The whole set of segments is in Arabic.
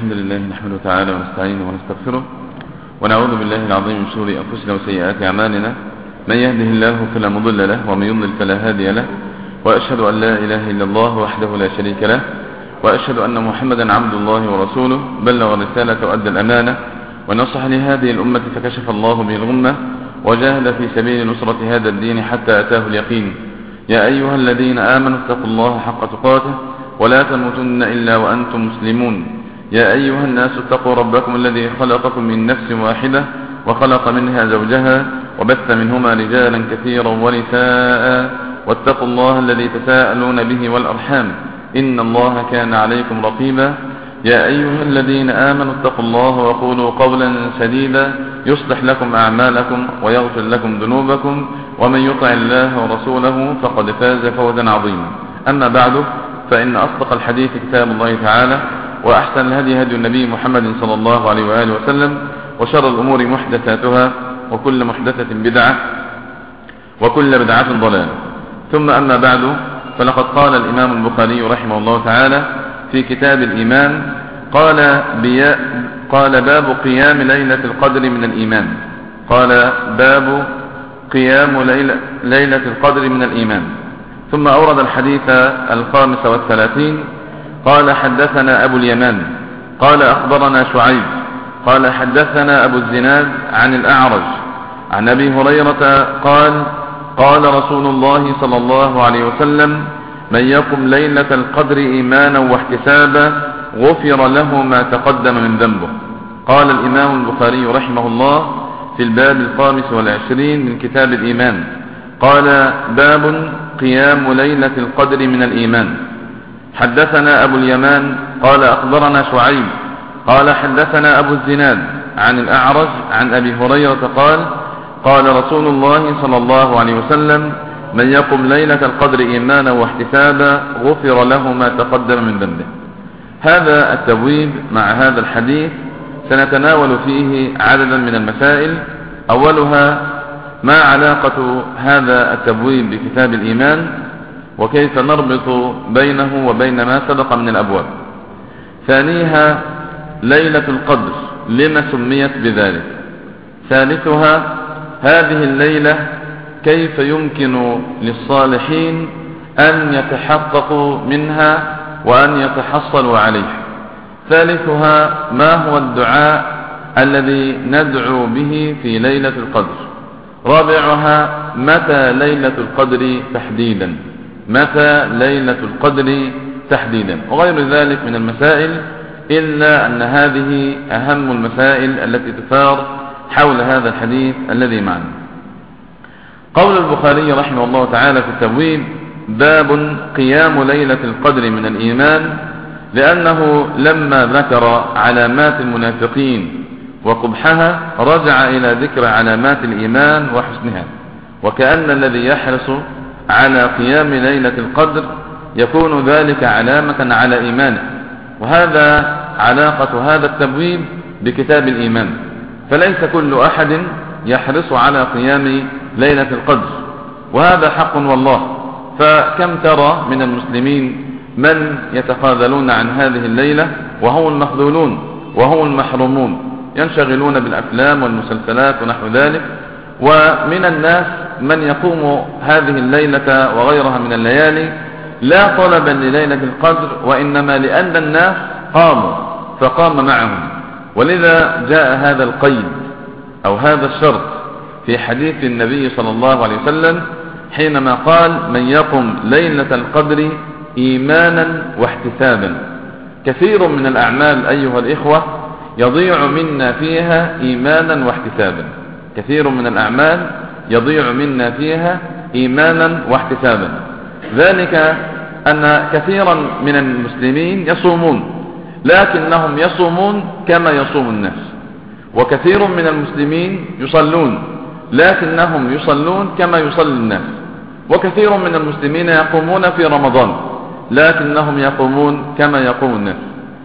الحمد لله نحمده تعالى ونستعينه ونستغفره ونعوذ بالله العظيم من شرور أنفسنا وسيئات أعمالنا. من يهده الله فلا مضل له ومن يضلل فلا هادي له، وأشهد أن لا إله إلا الله وحده لا شريك له، وأشهد أن محمدا عبد الله ورسوله بلغ الرسالة وأدى الأمانة ونصح لهذه الأمة فكشف الله به الغمة وجاهد في سبيل نصرة هذا الدين حتى أتاه اليقين. يا أيها الذين آمنوا اتقوا الله حق تقاته ولا تموتن إلا وأنتم مسلمون. يا أيها الناس اتقوا ربكم الذي خلقكم من نفس واحدة وخلق منها زوجها وبث منهما رجالا كثيرا ونساء، واتقوا الله الذي تساءلون به والأرحام إن الله كان عليكم رقيبا. يا أيها الذين آمنوا اتقوا الله وقولوا قولا سديدا يصلح لكم أعمالكم ويغفر لكم ذنوبكم، ومن يطع الله ورسوله فقد فاز فوزا عظيما. أما بعد، فإن أصدق الحديث كتاب الله تعالى، وأحسن الهدي هدي النبي محمد صلى الله عليه وآله وسلم، وشر الأمور محدثاتها وكل محدثة بدعة وكل بدعة ضلالة. ثم أما بعد، فلقد قال الإمام البخاري رحمه الله تعالى في كتاب الإيمان قال باب قيام ليلة القدر من الإيمان. قال باب قيام ليلة القدر من الإيمان. ثم أورد الحديث 35 قال حدثنا أبو اليمان قال أخبرنا شعيب قال حدثنا أبو الزناد عن الأعرج عن أبي هريرة قال قال رسول الله صلى الله عليه وسلم: من يقم ليلة القدر إيمانا واحتسابا غفر له ما تقدم من ذنبه. قال الإمام البخاري رحمه الله في الباب 25 من كتاب الإيمان قال باب قيام ليلة القدر من الإيمان. حدثنا أبو اليمان قال أخبرنا شعيب قال حدثنا أبو الزناد عن الأعرج عن أبي هريرة قال قال رسول الله صلى الله عليه وسلم: من يقم ليلة القدر إيمانا واحتسابا غفر له ما تقدم من ذنبه. هذا التبويب مع هذا الحديث سنتناول فيه عددا من المسائل. أولها: ما علاقة هذا التبويب بكتاب الإيمان، وكيف نربط بينه وبين ما سبق من الأبواب. ثانيها: ليلة القدر لما سميت بذلك. ثالثها: هذه الليلة كيف يمكن للصالحين أن يتحققوا منها وأن يتحصلوا عليه. ثالثها: ما هو الدعاء الذي ندعو به في ليلة القدر. رابعها: متى ليلة القدر تحديدا، متى ليلة القدر تحديدا، وغير ذلك من المسائل، إلا أن هذه أهم المسائل التي تثار حول هذا الحديث الذي معنا. قول البخاري رحمه الله تعالى في التبويب: باب قيام ليلة القدر من الإيمان، لأنه لما ذكر علامات المنافقين وقبحها رجع إلى ذكر علامات الإيمان وحسنها، وكأن الذي يحرص على قيام ليلة القدر يكون ذلك علامة على إيمانه. وهذا علاقة هذا التبويب بكتاب الإيمان، فليس كل أحد يحرص على قيام ليلة القدر، وهذا حق والله. فكم ترى من المسلمين من يتخاذلون عن هذه الليلة وهم المخذولون وهم المحرومون، ينشغلون بالأفلام والمسلسلات ونحو ذلك. ومن الناس من يقوم هذه الليلة وغيرها من الليالي لا طلبا لليلة القدر، وإنما لأن الناس قاموا فقام معهم. ولذا جاء هذا القيد أو هذا الشرط في حديث النبي صلى الله عليه وسلم حينما قال: من يقم ليلة القدر إيمانا واحتسابا. كثير من الأعمال أيها الإخوة يضيع منا فيها إيمانا واحتسابا، كثير من الأعمال يضيع منا فيها إيمانا واحتسابا. ذلك أن كثيرا من المسلمين يصومون، لكنهم يصومون كما يصوم الناس. وكثير من المسلمين يصلون، لكنهم يصلون كما يصلي الناس. وكثير من المسلمين يقومون في رمضان، لكنهم يقومون كما يقوم الناس.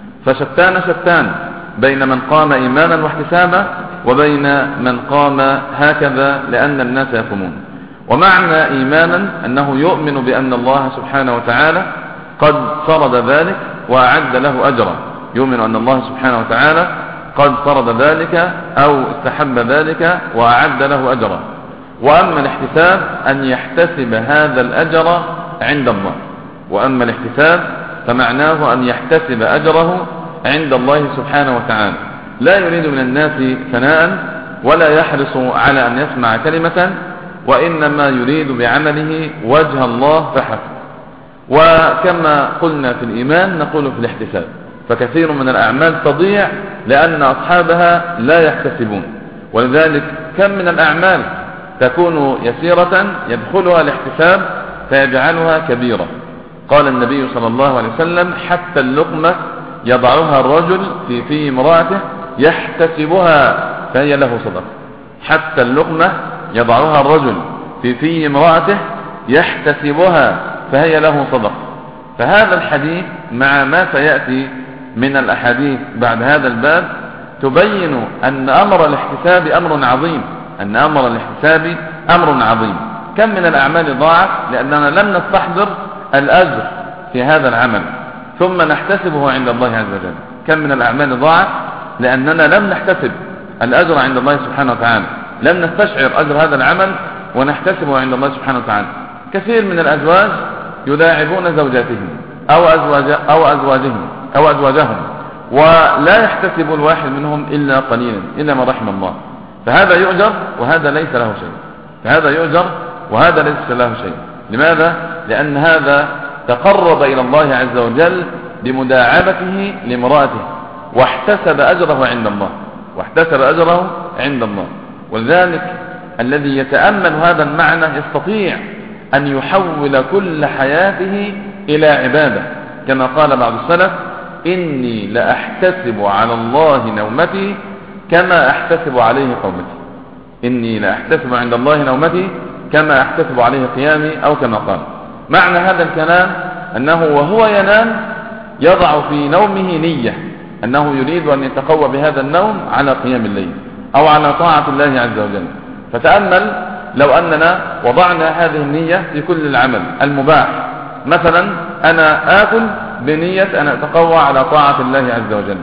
فشتان بين من قام إيمانا واحتسابا وبين من قام هكذا لأن الناس يقومون. ومعنى إيمانا أنه يؤمن بأن الله سبحانه وتعالى قد فرض ذلك وأعد له أجرا، يؤمن أن الله سبحانه وتعالى قد فرض ذلك أو استحب ذلك وأعد له أجرا. وأما الاحتساب أن يحتسب هذا الأجر عند الله، وأما الاحتساب فمعناه أن يحتسب أجره عند الله سبحانه وتعالى، لا يريد من الناس ثناء ولا يحرص على أن يسمع كلمة، وإنما يريد بعمله وجه الله فحسب. وكما قلنا في الإيمان نقول في الاحتساب، فكثير من الأعمال تضيع لأن أصحابها لا يحتسبون، ولذلك كم من الأعمال تكون يسيرة يدخلها الاحتساب فيجعلها كبيرة. قال النبي صلى الله عليه وسلم: حتى اللقمة يضعها الرجل في امرأته يحتسبها فهي له صدقة. حتى اللقمة يضعها الرجل في امرأته يحتسبها فهي له صدقة. فهذا الحديث مع ما سيأتي من الأحاديث بعد هذا الباب تبين أن أمر الاحتساب أمر عظيم، أن أمر الاحتساب أمر عظيم. كم من الأعمال ضاعت لأننا لم نستحضر الأجر في هذا العمل ثم نحتسبه عند الله عز وجل. كم من الأعمال ضاعت لأننا لم نحتسب الأجر عند الله سبحانه وتعالى، لم نستشعر أجر هذا العمل ونحتسبه عند الله سبحانه وتعالى. كثير من الأزواج يداعبون زوجاتهم أو أزواجهم ولا يحتسب الواحد منهم إلا قليلا إلا ما رحم الله، فهذا يؤجر وهذا ليس له شيء، فهذا يؤجر وهذا ليس له شيء. لماذا؟ لأن هذا تقرب إلى الله عز وجل بمداعبته لامرأته واحتسب أجره عند الله. ولذلك الذي يتأمل هذا المعنى يستطيع أن يحول كل حياته إلى عبادة، كما قال بعض السلف: إني لأحتسب على الله نومتي كما أحتسب عليه قومتي. إني لأحتسب عند الله نومتي كما أحتسب عليه قيامي، أو كما قال. معنى هذا الكلام أنه وهو ينام يضع في نومه نية أنه يريد أن يتقوى بهذا النوم على قيام الليل أو على طاعة الله عز وجل. فتأمل لو أننا وضعنا هذه النية في كل العمل المباح، مثلا أنا آكل بنية أن أتقوى على طاعة الله عز وجل،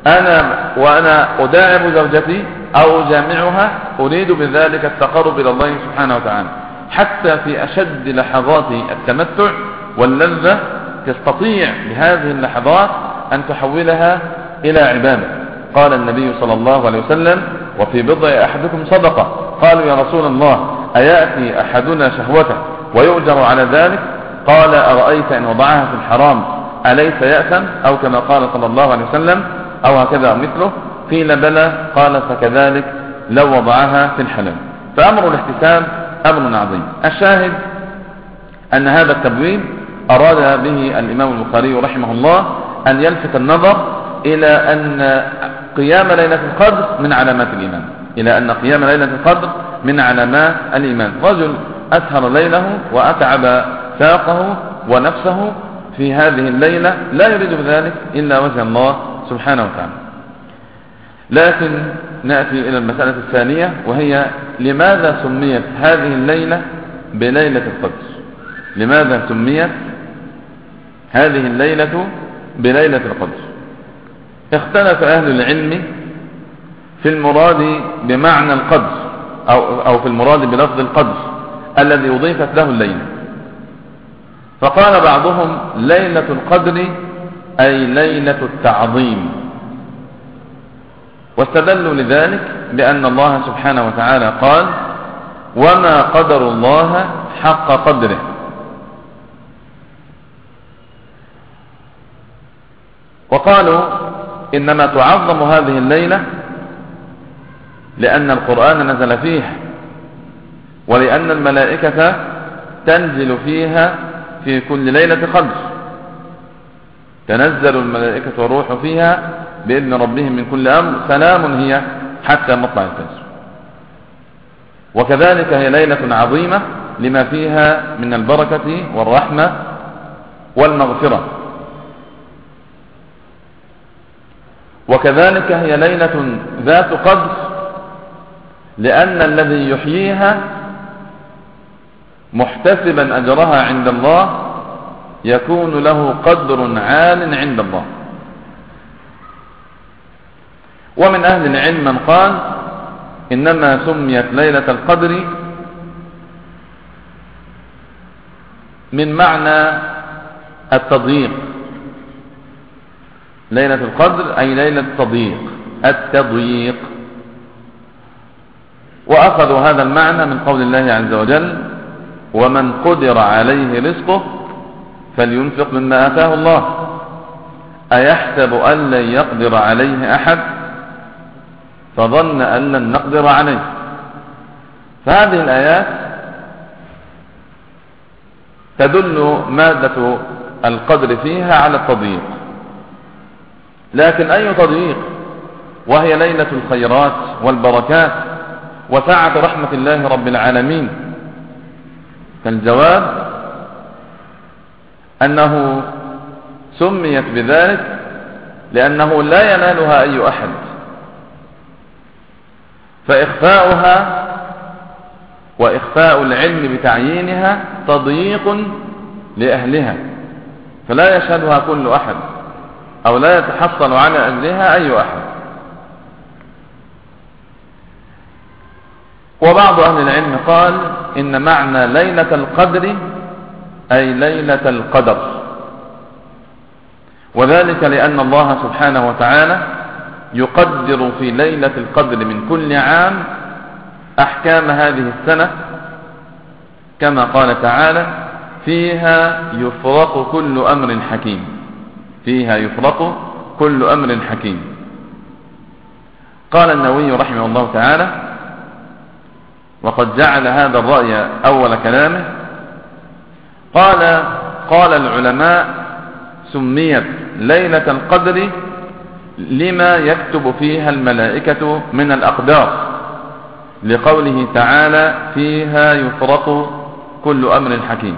وأنا أداعب زوجتي أو أجامعها أريد بذلك التقرب إلى الله سبحانه وتعالى. حتى في أشد لحظات التمتع واللذة تستطيع بهذه اللحظات أن تحولها إلى عبادة. قال النبي صلى الله عليه وسلم: وفي بضع أحدكم صدقة. قالوا: يا رسول الله أيأتي أحدنا شهوته ويؤجر على ذلك؟ قال: أرأيت إن وضعها في الحرام أليس يأثم؟ أو كما قال صلى الله عليه وسلم، أو هكذا مثله. قيل: بلى. قال: فكذلك لو وضعها في الحلال. فأمر الاحتساب أمر عظيم. الشاهد أن هذا التبويب أراد به الإمام البخاري رحمه الله أن يلفت النظر إلى أن قيام ليلة القدر من علامات الإيمان، إلى أن قيام ليلة القدر من علامات الإيمان. رجل أسهر ليله وأتعب ساقه ونفسه في هذه الليلة لا يريد بذلك إلا وجه الله سبحانه وتعالى. لكن نأتي إلى المسألة الثانية، وهي لماذا سميت هذه الليلة بليلة القدر؟ لماذا سميت هذه الليلة بليلة القدر؟ اختلف أهل العلم في المراد بمعنى القدر أو في المراد بلفظ القدر الذي أضيفت له الليلة. فقال بعضهم: ليلة القدر أي ليلة التعظيم، واستدلوا لذلك بأن الله سبحانه وتعالى قال: وما قدر الله حق قدره. وقالوا إنما تعظم هذه الليلة لأن القرآن نزل فيها، ولأن الملائكة تنزل فيها في كل ليلة قدر، تنزل الملائكة والروح فيها بإذن ربهم من كل أمر، سلام هي حتى مطلع الفجر. وكذلك هي ليلة عظيمة لما فيها من البركة والرحمة والمغفرة. وكذلك هي ليلة ذات قدر لأن الذي يحييها محتسبا أجرها عند الله يكون له قدر عال عند الله. ومن أهل العلم من قال إنما سميت ليلة القدر من معنى التضييق. ليلة القدر أي ليلة التضييق. وأخذوا هذا المعنى من قول الله عز وجل: ومن قدر عليه رزقه فلينفق مما آتاه الله أيحسب أن لن يقدر عليه أحد فظن أن لن نقدر عليه. فهذه الآيات تدل مادة القدر فيها على التضييق، لكن أي تضييق وهي ليلة الخيرات والبركات وسعة رحمة الله رب العالمين؟ فالجواب أنه سميت بذلك لأنه لا ينالها أي أحد، فإخفاؤها وإخفاء العلم بتعيينها تضييق لأهلها، فلا يشهدها كل أحد أو لا يتحصل على أجلها أي أحد. وبعض أهل العلم قال إن معنى ليلة القدر أي ليلة القدر، وذلك لأن الله سبحانه وتعالى يقدر في ليلة القدر من كل عام أحكام هذه السنة، كما قال تعالى: فيها يفرق كل أمر حكيم. فيها يفرق كل أمر حكيم. قال النووي رحمه الله تعالى: وقد جعل هذا الرأي أول كلامه، قال العلماء: سميت ليلة القدر لما يكتب فيها الملائكة من الأقدار، لقوله تعالى: فيها يفرق كل أمر حكيم.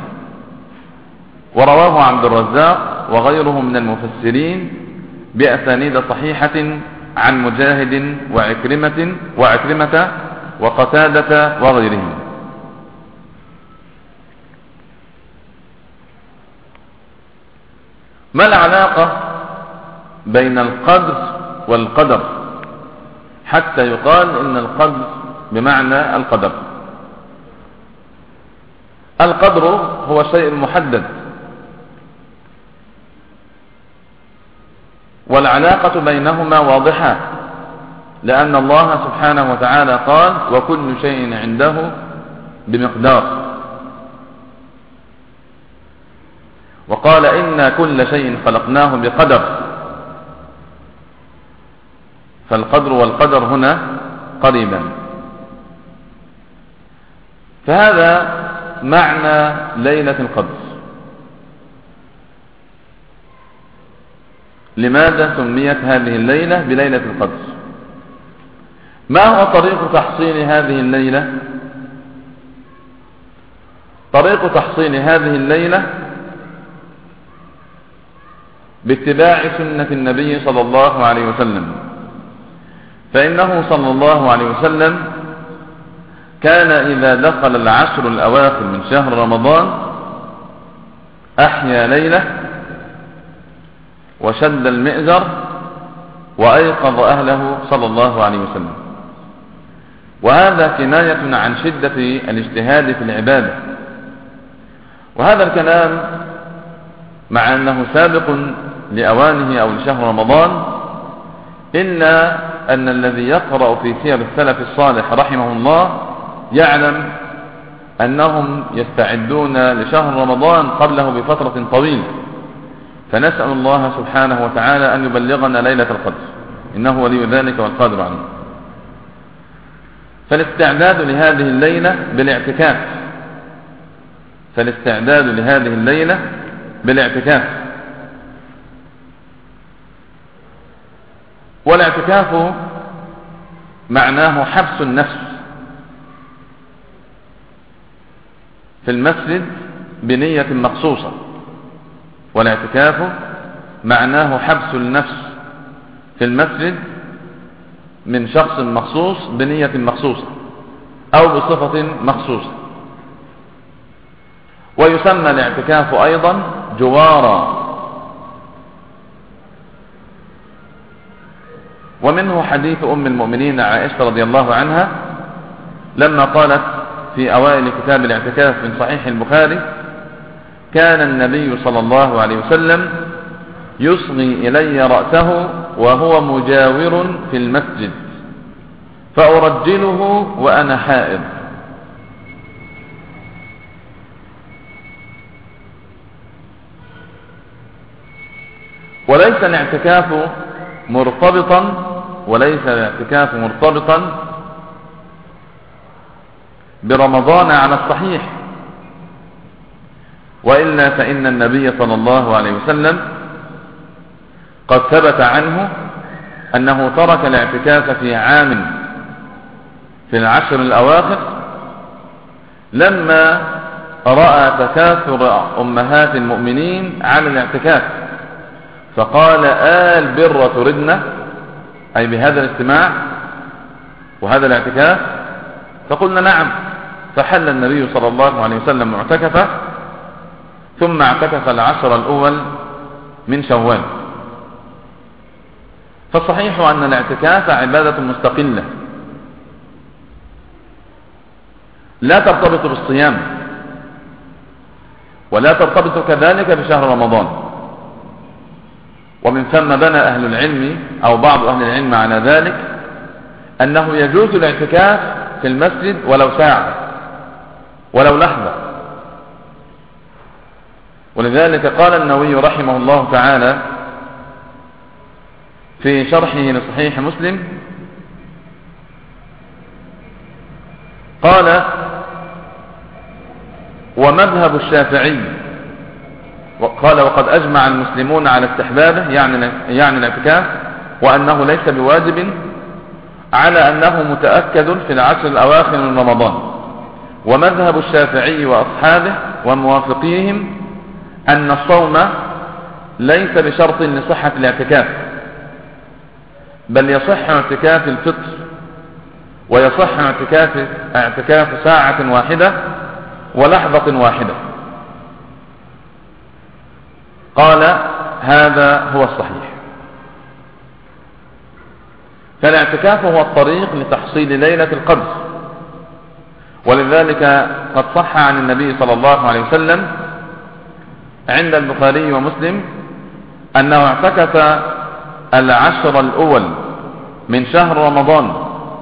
ورواه عبد الرزاق وغيره من المفسرين بأسانيد صحيحة عن مجاهد وعكرمة وقتادة وغيرهم. ما العلاقة بين القدر والقدر حتى يقال إن القدر بمعنى القدر؟ القدر هو شيء محدد، والعلاقة بينهما واضحة، لأن الله سبحانه وتعالى قال: وكل شيء عنده بمقدار. وقال: إنا كل شيء خلقناه بقدر. فالقدر والقدر هنا قريبا. فهذا معنى ليلة القدر. لماذا سميت هذه الليلة بليلة القدر؟ ما هو طريق تحصيل هذه الليلة؟ طريق تحصيل هذه الليلة باتباع سنة النبي صلى الله عليه وسلم، فإنه صلى الله عليه وسلم كان إذا دخل العشر الأواخر من شهر رمضان أحيا ليلة وشد المئزر وأيقظ أهله صلى الله عليه وسلم. وهذا كناية عن شدة الاجتهاد في العبادة. وهذا الكلام مع أنه سابق لأوانه أو لشهر رمضان، إلا أن الذي يقرأ في سير السلف الصالح رحمه الله يعلم أنهم يستعدون لشهر رمضان قبله بفترة طويلة. فنسأل الله سبحانه وتعالى أن يبلغنا ليلة القدر، إنه ولي ذلك والقادر عليه. فالاستعداد لهذه الليلة بالاعتكاف. فالاستعداد لهذه الليلة بالاعتكاف. والاعتكاف معناه حبس النفس في المسجد بنية مخصوصة. والاعتكاف معناه حبس النفس في المسجد من شخص مخصوص بنية مخصوصة أو بصفة مخصوصة. ويسمى الاعتكاف أيضا جوارا. ومنه حديث أم المؤمنين عائشة رضي الله عنها لما قالت في أوائل كتاب الاعتكاف من صحيح البخاري: كان النبي صلى الله عليه وسلم يصغي إلي رأسه وهو مجاور في المسجد فأرجله وأنا حائض. وليس الاعتكاف مرتبطا برمضان على الصحيح، وإلا فإن النبي صلى الله عليه وسلم قد ثبت عنه أنه ترك الاعتكاف في عام في العشر الأواخر لما رأى تكاثر أمهات المؤمنين على الاعتكاف، فقال: البر تردنا، أي بهذا الاجتماع وهذا الاعتكاف؟ فقلنا: نعم. فحل النبي صلى الله عليه وسلم معتكفه، ثم اعتكف العشر الأول من شوال. فالصحيح أن الاعتكاف عبادة مستقلة لا ترتبط بالصيام، ولا ترتبط كذلك بشهر رمضان. ومن ثم بنى أهل العلم أو بعض أهل العلم على ذلك أنه يجوز الاعتكاف في المسجد ولو ساعة ولو لحظة. ولذلك قال النووي رحمه الله تعالى في شرحه لصحيح مسلم، قال: ومذهب الشافعي، قال: وقد أجمع المسلمون على استحبابه، يعني الاعتكاف، وأنه ليس بواجب، على أنه متأكد في العشر الأواخر من رمضان. ومذهب الشافعي وأصحابه وموافقيهم أن الصوم ليس بشرط لصحة الاعتكاف، بل يصح اعتكاف الفطر، ويصح اعتكاف ساعة واحدة ولحظة واحدة. قال: هذا هو الصحيح. فالاعتكاف هو الطريق لتحصيل ليلة القدر، ولذلك قد صح عن النبي صلى الله عليه وسلم عند البخاري ومسلم أنه اعتكف العشر الأول من شهر رمضان،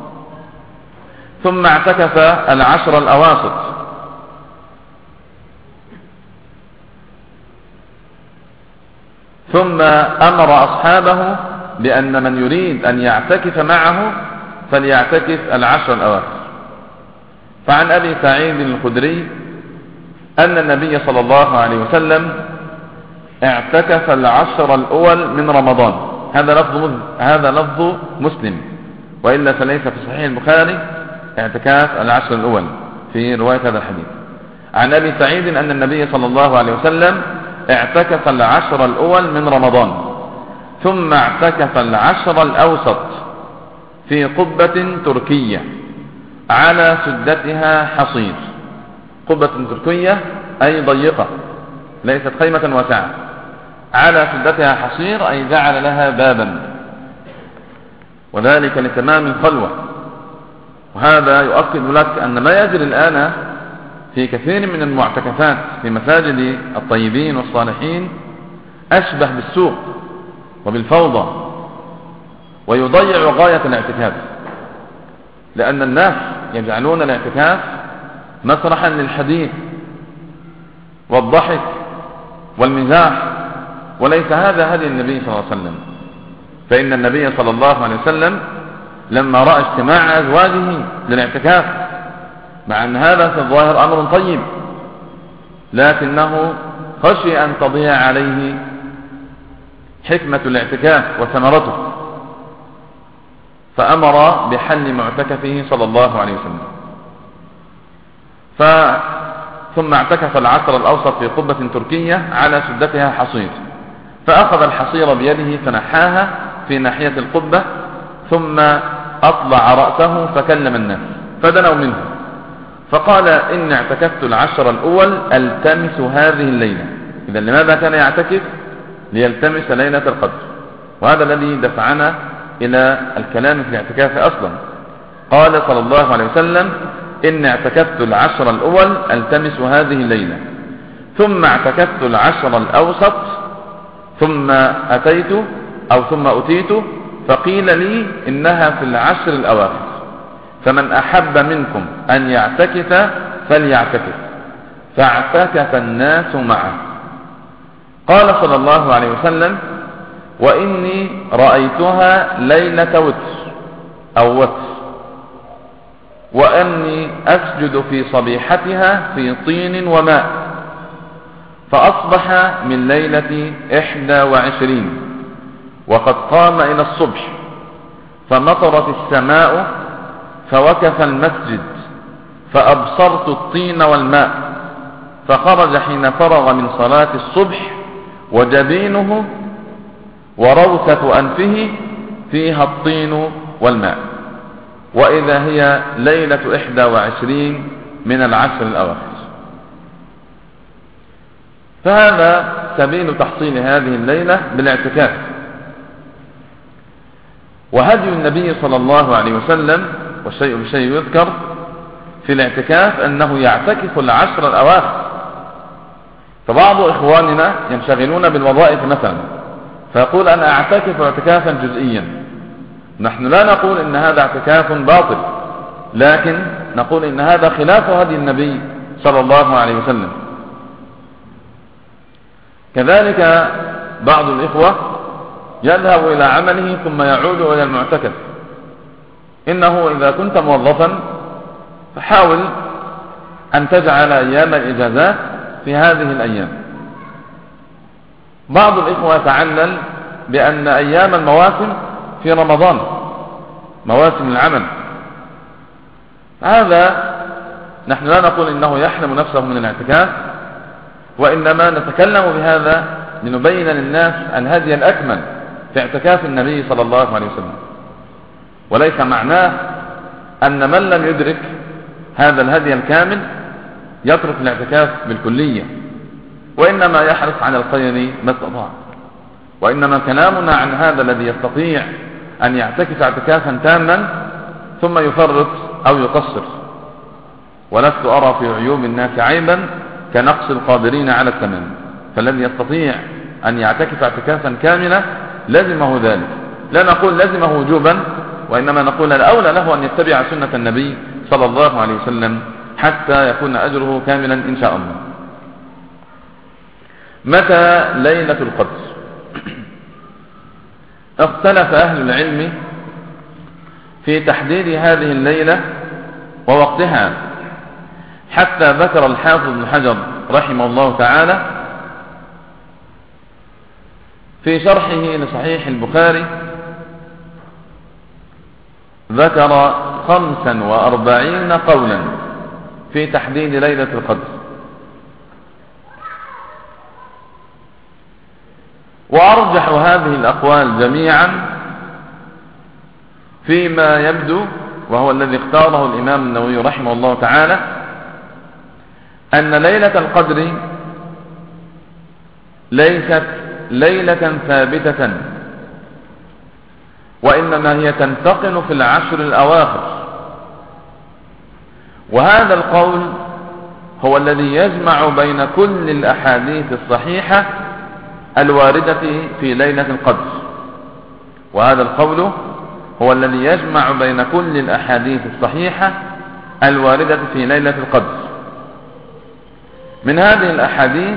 ثم اعتكف العشر الأواسط، ثم أمر أصحابه بأن من يريد أن يعتكف معه فليعتكف العشر الأواخر. فعن أبي سعيد الخدري أن النبي صلى الله عليه وسلم اعتكف العشر الأول من رمضان. هذا لفظ مسلم، وإلا فليس في صحيح البخاري اعتكاف العشر الأول في رواية هذا الحديث. عن أبي سعيد أن النبي صلى الله عليه وسلم اعتكف العشر الأول من رمضان، ثم اعتكف العشر الأوسط في قبة تركية على سدتها حصير. قبة تركية أي ضيقة، ليست خيمة واسعة، على سدتها حصير أي جعل لها بابا، وذلك لتمام الخلوة. وهذا يؤكد لك أن ما يجري الآن في كثير من المعتكفات في مساجد الطيبين والصالحين أشبه بالسوق وبالفوضى، ويضيع غاية الاعتكاف، لأن الناس يجعلون الاعتكاف مسرحا للحديث والضحك والمزاح، وليس هذا هدي النبي صلى الله عليه وسلم. فإن النبي صلى الله عليه وسلم لما رأى اجتماع أزواجه للاعتكاف، مع أن هذا في الظاهر أمر طيب، لكنه خشي أن تضيع عليه حكمة الاعتكاف وثمرته، فأمر بحل معتكفه صلى الله عليه وسلم. ثم اعتكف العشر الأوسط في قبة تركية على سدتها حصير، فأخذ الحصير بيده فنحاها في ناحية القبة، ثم أطلع رأسه فكلم الناس فدنوا منه، فقال: إن اعتكفت العشر الأول ألتمس هذه الليلة. إذا لماذا كان يعتكف؟ ليلتمس ليلة القدر. وهذا الذي دفعنا إلى الكلام في الاعتكاف أصلا. قال صلى الله عليه وسلم: إن اعتكفت العشر الأول التمس هذه الليلة، ثم اعتكفت العشر الأوسط، ثم أتيت فقيل لي إنها في العشر الأواخر، فمن أحب منكم أن يعتكف فليعتكف. فاعتكف الناس معه. قال صلى الله عليه وسلم: وإني رأيتها ليلة وتر، وأني أسجد في صبيحتها في طين وماء، فأصبح من ليلة 21 وقد قام إلى الصبح، فمطرت السماء فوكف المسجد، فأبصرت الطين والماء، فخرج حين فرغ من صلاة الصبح وجبينه وروثة أنفه فيها الطين والماء، وإذا هي ليلة 21 من العشر الأواخر. فهذا سبيل تحصيل هذه الليلة بالاعتكاف. وهدي النبي صلى الله عليه وسلم، والشيء بشيء يذكر في الاعتكاف، أنه يعتكف العشر الأواخر. فبعض إخواننا ينشغلون بالوظائف مثلا، فيقول: أنا أعتكف اعتكافا جزئيا. نحن لا نقول إن هذا اعتكاف باطل، لكن نقول إن هذا خلاف هدي النبي صلى الله عليه وسلم. كذلك بعض الإخوة يذهب إلى عمله ثم يعود إلى المعتكف. إنه إذا كنت موظفا فحاول أن تجعل أيام الإجازات في هذه الأيام. بعض الإخوة يتعلل بأن أيام المواسم في رمضان، مواسم العمل. هذا نحن لا نقول إنه يحرم نفسه من الاعتكاف، وإنما نتكلم بهذا لنبين للناس الهدي الأكمل في اعتكاف النبي صلى الله عليه وسلم. وليس معناه أن من لم يدرك هذا الهدي الكامل يترك الاعتكاف بالكلية، وإنما يحرص على الخير ما استطاع. وإنما كلامنا عن هذا الذي يستطيع أن يعتكف اعتكافا تاما ثم يفرط أو يقصر. ولست أرى في عيوب الناس عيبا كنقص القادرين على التمام. فالذي يستطيع أن يعتكف اعتكافا كاملا لزمه ذلك. لا نقول لزمه وجوبا، وإنما نقول الأولى له أن يتبع سنة النبي صلى الله عليه وسلم حتى يكون أجره كاملا إن شاء الله. متى ليلة القدر؟ اختلف أهل العلم في تحديد هذه الليلة ووقتها، حتى ذكر الحافظ ابن حجر رحمه الله تعالى في شرحه لصحيح البخاري، ذكر 45 قولا في تحديد ليلة القدر. وأرجح هذه الأقوال جميعا فيما يبدو، وهو الذي اختاره الإمام النووي رحمه الله تعالى، أن ليلة القدر ليست ليلة ثابتة، وإنما هي تنتقل في العشر الأواخر. وهذا القول هو الذي يجمع بين كل الأحاديث الصحيحة الواردة في ليلة القدر. وهذا القول هو الذي يجمع بين كل الأحاديث الصحيحة الواردة في ليلة القدر. من هذه الأحاديث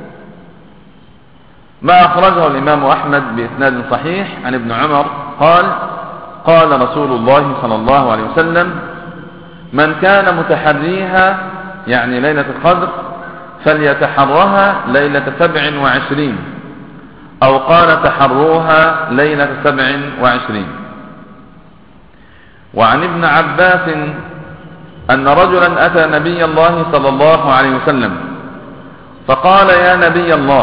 ما أخرجه الإمام أحمد بإسناد صحيح عن ابن عمر قال: قال رسول الله صلى الله عليه وسلم: من كان متحريها، يعني ليلة القدر، فليتحرها ليلة 27، أو قال تحروها ليلة 27. وعن ابن عباس أن رجلا أتى نبي الله صلى الله عليه وسلم فقال: يا نبي الله،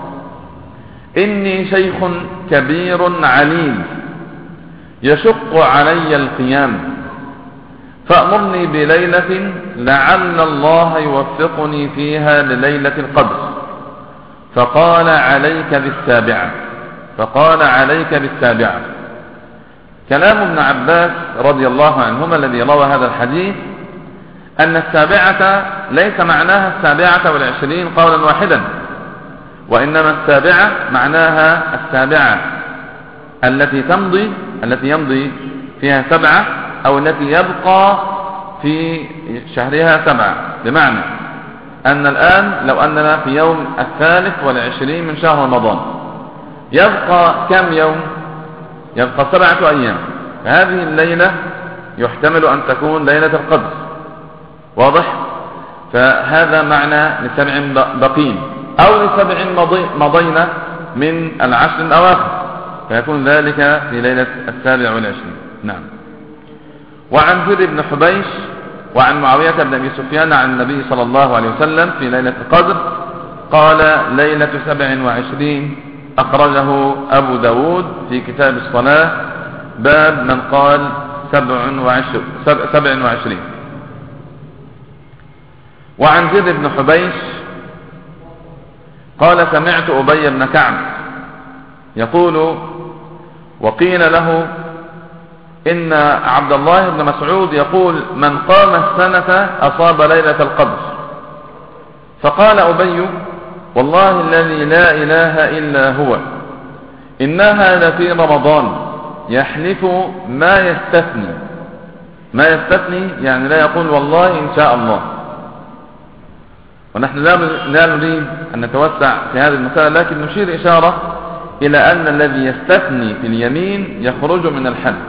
إني شيخ كبير عليل يشق علي القيام، فأمرني بليلة لعل الله يوفقني فيها لليلة القدر. فقال: عليك بالسابعة. كلام ابن عباس رضي الله عنهما الذي روى هذا الحديث أن السابعة ليس معناها 27 قولا واحدا، وإنما السابعة معناها 7 التي يمضي فيها 7، أو التي يبقى في شهرها 7، بمعنى أن الآن لو أننا في يوم 23 من شهر رمضان يبقى كم يوم؟ يبقى 7 أيام. هذه الليلة يحتمل أن تكون ليلة القدر، واضح؟ فهذا معنى ل7 بقين أو ل7 مضينا من العشر الأواخر، فيكون ذلك في ليلة 27. نعم. وعن زر بن حبيش وعن معاوية بن أبي سفيان عن النبي صلى الله عليه وسلم في ليلة القدر قال ليلة 27، أخرجه أبو داود في كتاب الصلاة، باب من قال 27. وعن زر بن حبيش قال سمعت أبي بن كعب يقول وقيل له إن عبد الله بن مسعود يقول من قام السنة أصاب ليلة القدر. فقال أبي والله الذي لا إله إلا هو إنها لفي رمضان يحلف ما يستثني يعني لا يقول والله إن شاء الله. ونحن لا نريد أن نتوسع في هذه المسألة، لكن نشير إشارة إلى أن الذي يستثني في اليمين يخرج من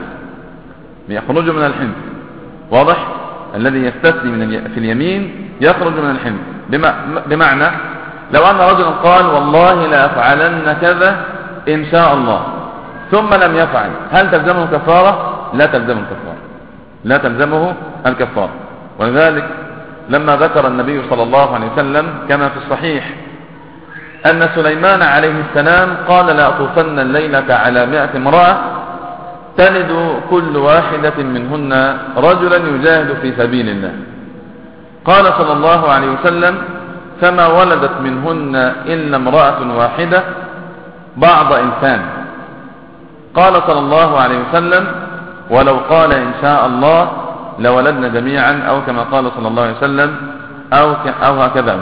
الحنث، واضح؟ الذي يستثني في اليمين يخرج من الحنث، بمعنى لو أن رجلا قال والله لا أفعلن كذا إن شاء الله ثم لم يفعل، هل تلزمه كفارة؟ لا تلزمه الكفارة. ولذلك لما ذكر النبي صلى الله عليه وسلم كما في الصحيح أن سليمان عليه السلام قال لأطوفن الليلة على 100 امرأة تلد كل واحدة منهن رجلا يجاهد في سبيل الله، قال صلى الله عليه وسلم فما ولدت منهن إلا امرأة واحدة بعض إنسان. قال صلى الله عليه وسلم ولو قال إن شاء الله لولدنا جميعا، أو كما قال صلى الله عليه وسلم أو هكذا.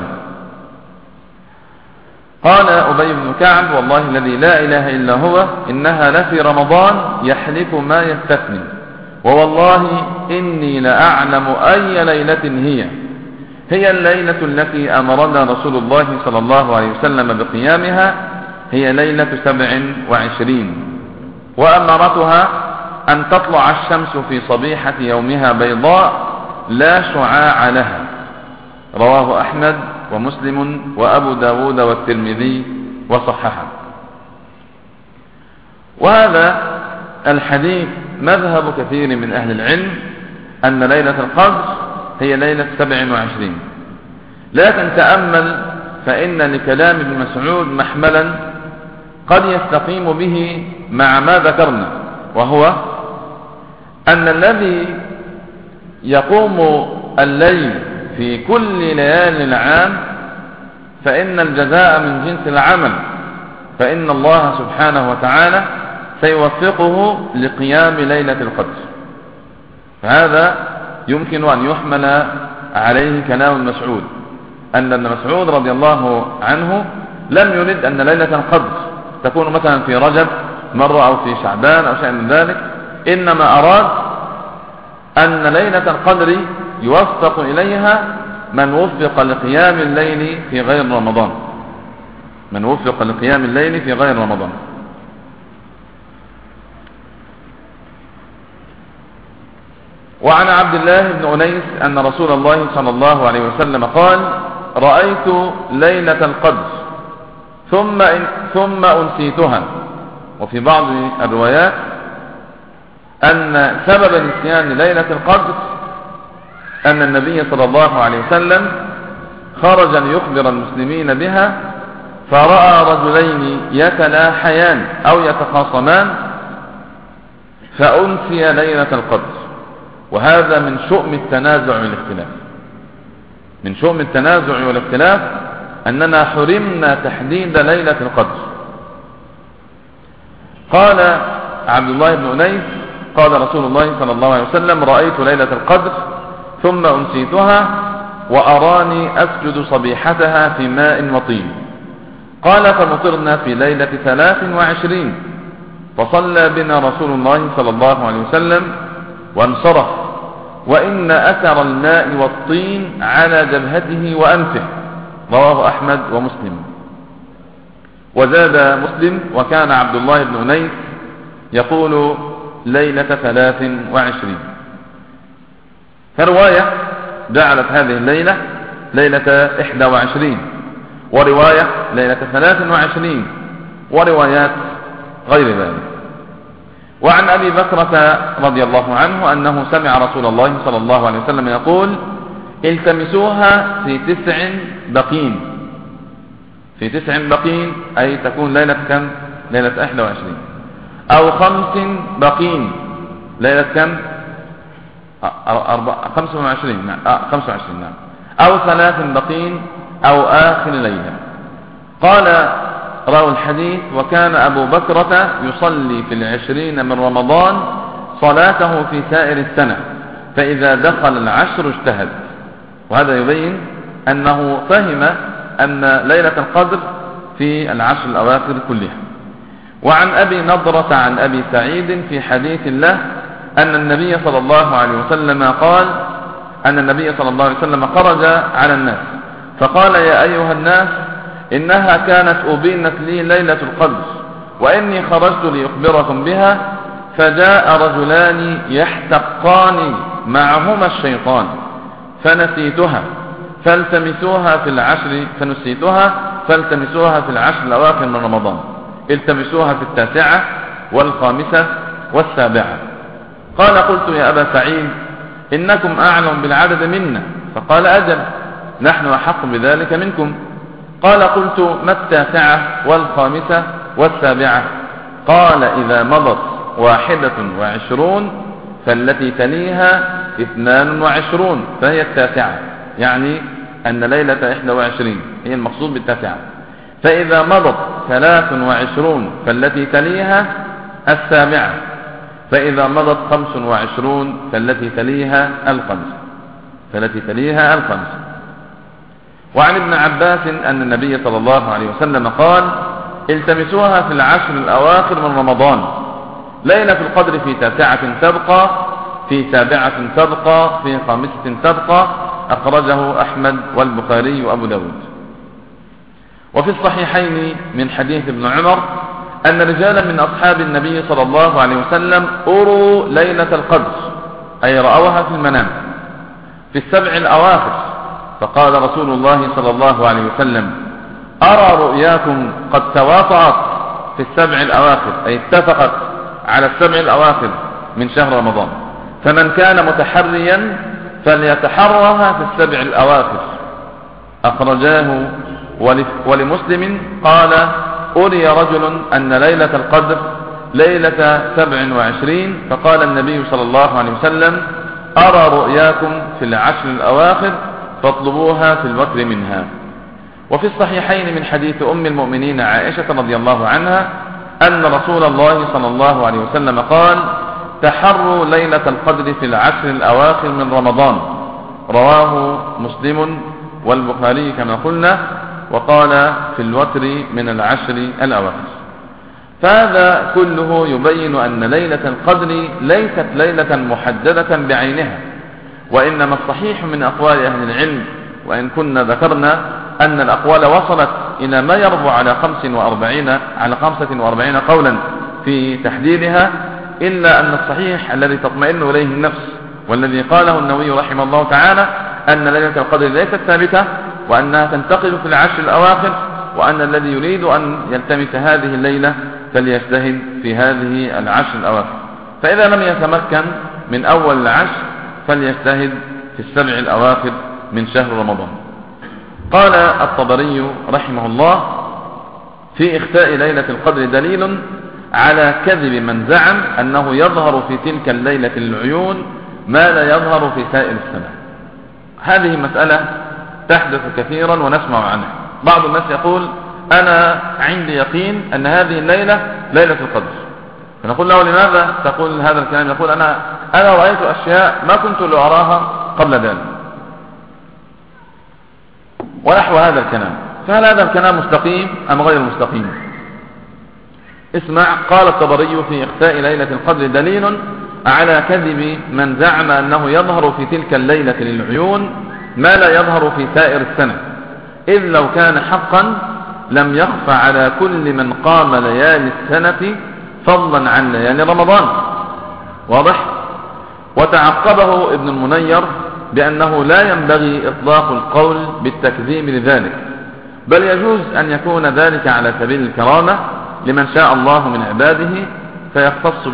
قال أبي بن كعب والله الذي لا إله إلا هو إنها لفي رمضان يحلف ما يستثني، ووالله إني لأعلم أي ليلة هي الليلة التي أمرنا رسول الله صلى الله عليه وسلم بقيامها، هي ليلة 27، وأمرتها أن تطلع الشمس في صبيحة يومها بيضاء لا شعاع لها. رواه أحمد ومسلم وأبو داود والترمذي وصححه. وهذا الحديث مذهب كثير من أهل العلم أن ليلة القدر هي ليلة 27، لكن تأمل فإن لكلام ابن مسعود محملا قد يستقيم به مع ما ذكرنا، وهو أن الذي يقوم الليل في كل ليالي العام فإن الجزاء من جنس العمل، فإن الله سبحانه وتعالى سيوفقه لقيام ليلة القدر. فهذا يمكن أن يحمل عليه كلام المسعود، أن ابن مسعود رضي الله عنه لم يرد أن ليلة القدر تكون مثلا في رجب مرة أو في شعبان أو شيء من ذلك، إنما أراد أن ليلة القدر يوفق إليها من وفق لقيام الليل في غير رمضان، وعن عبد الله بن أنيس أن رسول الله صلى الله عليه وسلم قال رأيت ليلة القدر ثم أنسيتها. وفي بعض الروايات أن سبب نسيان ليلة القدر أن النبي صلى الله عليه وسلم خرج ليخبر المسلمين بها، فرأى رجلين يتلاحيان أو يتخاصمان فأنسي ليلة القدر. وهذا من شؤم التنازع والاختلاف أننا حرمنا تحديد ليلة القدر. قال عبد الله بن أنيس قال رسول الله صلى الله عليه وسلم: رأيت ليلة القدر ثم أنسيتها وأراني أسجد صبيحتها في ماء وطين. قال: فمطرنا في ليلة 23 فصلى بنا رسول الله صلى الله عليه وسلم وانصرف، وإن أثر الماء والطين على جبهته وأنفه. رواه أحمد ومسلم. وزاد مسلم: وكان عبد الله بن أنيس يقول ليلة 23. فرواية جعلت هذه الليلة ليلة 21، ورواية ليلة 23، وروايات غير ذلك. وعن أبي بكرة رضي الله عنه أنه سمع رسول الله صلى الله عليه وسلم يقول: التمسوها في 9 بقين. في 9 بقين أي تكون ليلة كم؟ ليلة 21. أو 5 بقين ليلة كم؟ 25. نعم. أو 3 بقين أو آخر ليلة. قال راوي الحديث: وكان أبو بكرة يصلي في 20 من رمضان صلاته في سائر السنة، فإذا دخل العشر اجتهد. وهذا يبين أنه فهم أن ليلة القدر في العشر الأواخر كلها. وعن أبي نضرة عن أبي سعيد في حديث له أن النبي صلى الله عليه وسلم قال: أن النبي صلى الله عليه وسلم خرج على الناس فقال: يا أيها الناس، إنها كانت أبينت لي ليلة القدر، وإني خرجت لأخبركم بها، فجاء رجلان يحتقان معهما الشيطان فنسيتها فالتمسوها في العشر الأواخر من رمضان. التمسوها في 9 و15 و7. قال: قلت يا أبا سعيد، إنكم أعلم بالعدد منا. فقال: أجل، نحن أحق بذلك منكم. قال: قلت: ما 9 و15 و7؟ قال: إذا مضت 21 فالتي تليها 22 فهي 9، يعني أن ليلة 21 هي المقصود بال9. فإذا مضت 23 فالتي تليها 7، فإذا مضت 25 فالتي تليها 5. وعن ابن عباس أن النبي صلى الله عليه وسلم قال: التمسوها في العشر الأواخر من رمضان، ليلة القدر في 9 تبقى، في 7 تبقى، في 5 تبقى. أخرجه أحمد والبخاري وأبو داود. وفي الصحيحين من حديث ابن عمر أن رجالا من أصحاب النبي صلى الله عليه وسلم أروا ليلة القدر، أي رأوها في المنام في 7 الأواخر. فقال رسول الله صلى الله عليه وسلم: أرى رؤياكم قد تواطأت في 7 الأواخر، أي اتفقت على 7 الأواخر من شهر رمضان، فمن كان متحريا فليتحرها في 7 الأواخر. أخرجاه. ولمسلم قال: أري رجل أن ليلة القدر ليلة 27، فقال النبي صلى الله عليه وسلم: أرى رؤياكم في العشر الأواخر فاطلبوها في الوتر منها. وفي الصحيحين من حديث أم المؤمنين عائشة رضي الله عنها أن رسول الله صلى الله عليه وسلم قال: تحروا ليلة القدر في العشر الأواخر من رمضان. رواه مسلم والبخاري كما قلنا، وقال في الوتر من العشر الأواخر. فهذا كله يبين أن ليلة القدر ليست ليلة محددة بعينها، وإنما الصحيح من أقوال أهل العلم، وإن كنا ذكرنا أن الأقوال وصلت إلى ما يربو على 45 قولا في تحديدها، إلا أن الصحيح الذي تطمئن إليه النفس والذي قاله النووي رحمه الله تعالى أن ليلة القدر ليست ثابتة، وأنها تنتقل في العشر الأواخر، وأن الذي يريد أن يلتمس هذه الليلة فليجتهد في هذه العشر الأواخر، فإذا لم يتمكن من أول العشر فليجتهد في 7 الأواخر من شهر رمضان. قال الطبري رحمه الله: في إخفاء ليلة القدر دليل على كذب من زعم أنه يظهر في تلك الليلة للعيون ما لا يظهر في سائر السنة. هذه مسألة تحدث كثيرا ونسمع عنها. بعض الناس يقول: أنا عندي يقين أن هذه الليلة ليلة القدر، فنقول له لماذا تقول هذا الكلام؟ يقول أنا رأيت أشياء ما كنت لأراها قبل ذلك، ونحو هذا الكلام. فهل هذا الكلام مستقيم أم غير مستقيم؟ اسمع، قال الطبري في إخفاء ليلة القدر دليل على كذب من زعم أنه يظهر في تلك الليلة للعيون ما لا يظهر في سائر السنة، إذ لو كان حقا لم يخف على كل من قام ليالي السنة فضلا عن ليالي رمضان. واضح؟ وتعقبه ابن المنير بأنه لا ينبغي إطلاق القول بالتكذيب لذلك، بل يجوز أن يكون ذلك على سبيل الكرامة لمن شاء الله من عباده فيختص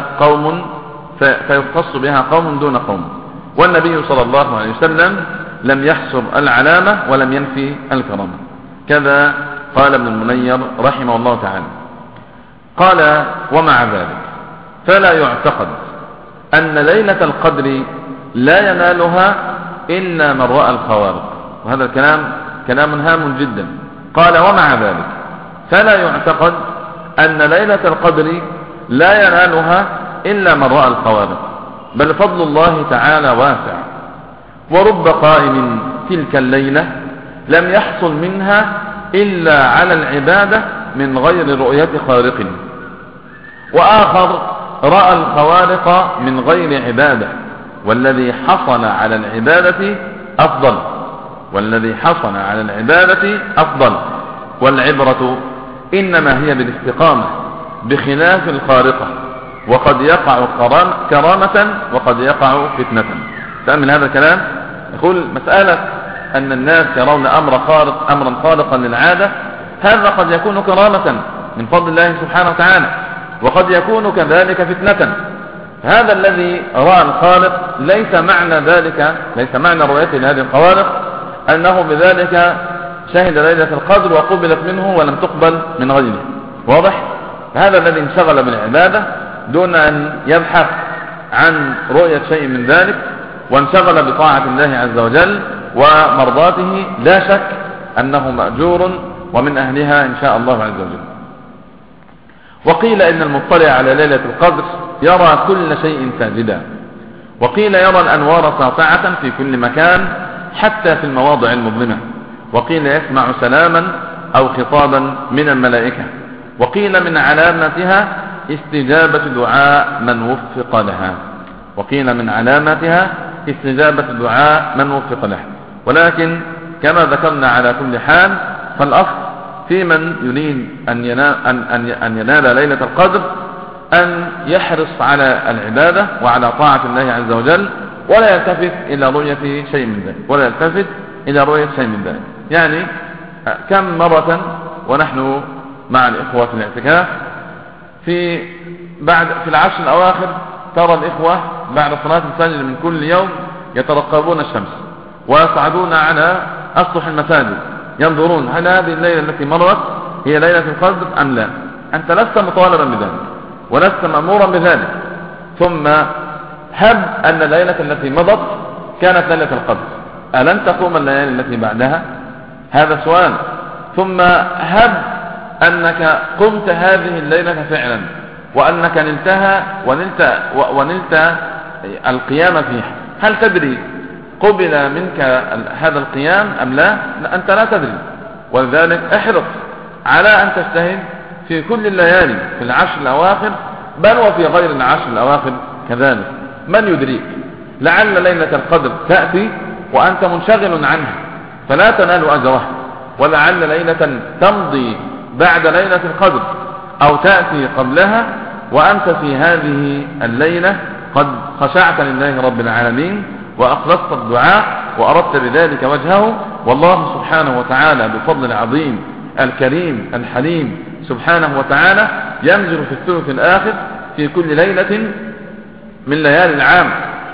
بها قوم دون قوم، والنبي صلى الله عليه وسلم لم يحصر العلامة ولم ينفي الكرامة. كذا قال ابن المنير رحمه الله تعالى. قال: ومع ذلك فلا يعتقد أن ليلة القدر لا ينالها إلا من رأى الخوارق. وهذا الكلام كلام هام جدا. قال: ومع ذلك فلا يعتقد أن ليلة القدر لا ينالها إلا من رأى الخوارق، بل فضل الله تعالى واسع، ورب قائم تلك الليلة لم يحصل منها إلا على العبادة من غير رؤية خارق، وآخر رأى الخوارق من غير عبادة، والذي حصل على العبادة أفضل، والعبرة إنما هي بالاستقامة بخلاف الخارقة، وقد يقع كرامة وقد يقع فتنة. تأمل هذا الكلام. يقول: مسألة أن الناس يرون أمرا خارقا للعادة، هذا قد يكون كرامة من فضل الله سبحانه وتعالى، وقد يكون كذلك فتنة. هذا الذي رأى الخالق ليس معنى رؤيته لهذه الخوارق أنه بذلك شهد ليلة القدر وقبلت منه ولم تقبل من غيره. واضح؟ هذا الذي انشغل بالعبادة دون أن يبحث عن رؤية شيء من ذلك، وانشغل بطاعة الله عز وجل ومرضاته، لا شك أنه مأجور ومن أهلها إن شاء الله عز وجل. وقيل إن المطلع على ليلة القدر يرى كل شيء ساجدا، وقيل يرى الأنوار ساطعة في كل مكان حتى في المواضع المظلمة، وقيل يسمع سلاما أو خطابا من الملائكة، وقيل من علاماتها استجابة دعاء من وفق لها. ولكن كما ذكرنا على كل حال، فالأصل في من يريد أن ينال ليلة القدر أن يحرص على العبادة وعلى طاعة الله عز وجل، ولا يلتفت إلى رؤية شيء من ذلك. يعني كم مرة ونحن مع الإخوة في الاعتكاف في العشر الأواخر ترى الإخوة بعد صلاة الفجر من كل يوم يترقبون الشمس ويصعدون على أسطح المساجد ينظرون هل هذه الليلة التي مرت هي ليلة القدر أم لا. أنت لست مطالبا بذلك ولست مأمورا بذلك. ثم هب أن الليلة التي مضت كانت ليلة القدر، ألن تقوم الليالي التي بعدها؟ هذا سؤال. ثم هب أنك قمت هذه الليلة فعلا وأنك ونلت القيام فيها، هل تدري قبل منك هذا القيام أم لا؟ أنت لا تدري. ولذلك احرص على أن تجتهد في كل الليالي في العشر الأواخر، بل وفي غير العشر الأواخر كذلك. من يدريك، لعل ليلة القدر تأتي وأنت منشغل عنها فلا تنال أجرها، ولعل ليلة تمضي بعد ليلة القدر أو تأتي قبلها وأنت في هذه الليلة قد خشعت لله رب العالمين وأخلصت الدعاء وأردت بذلك وجهه، والله سبحانه وتعالى بفضل العظيم الكريم الحليم سبحانه وتعالى ينزل في الثلث الآخر في كل ليلة من ليالي العام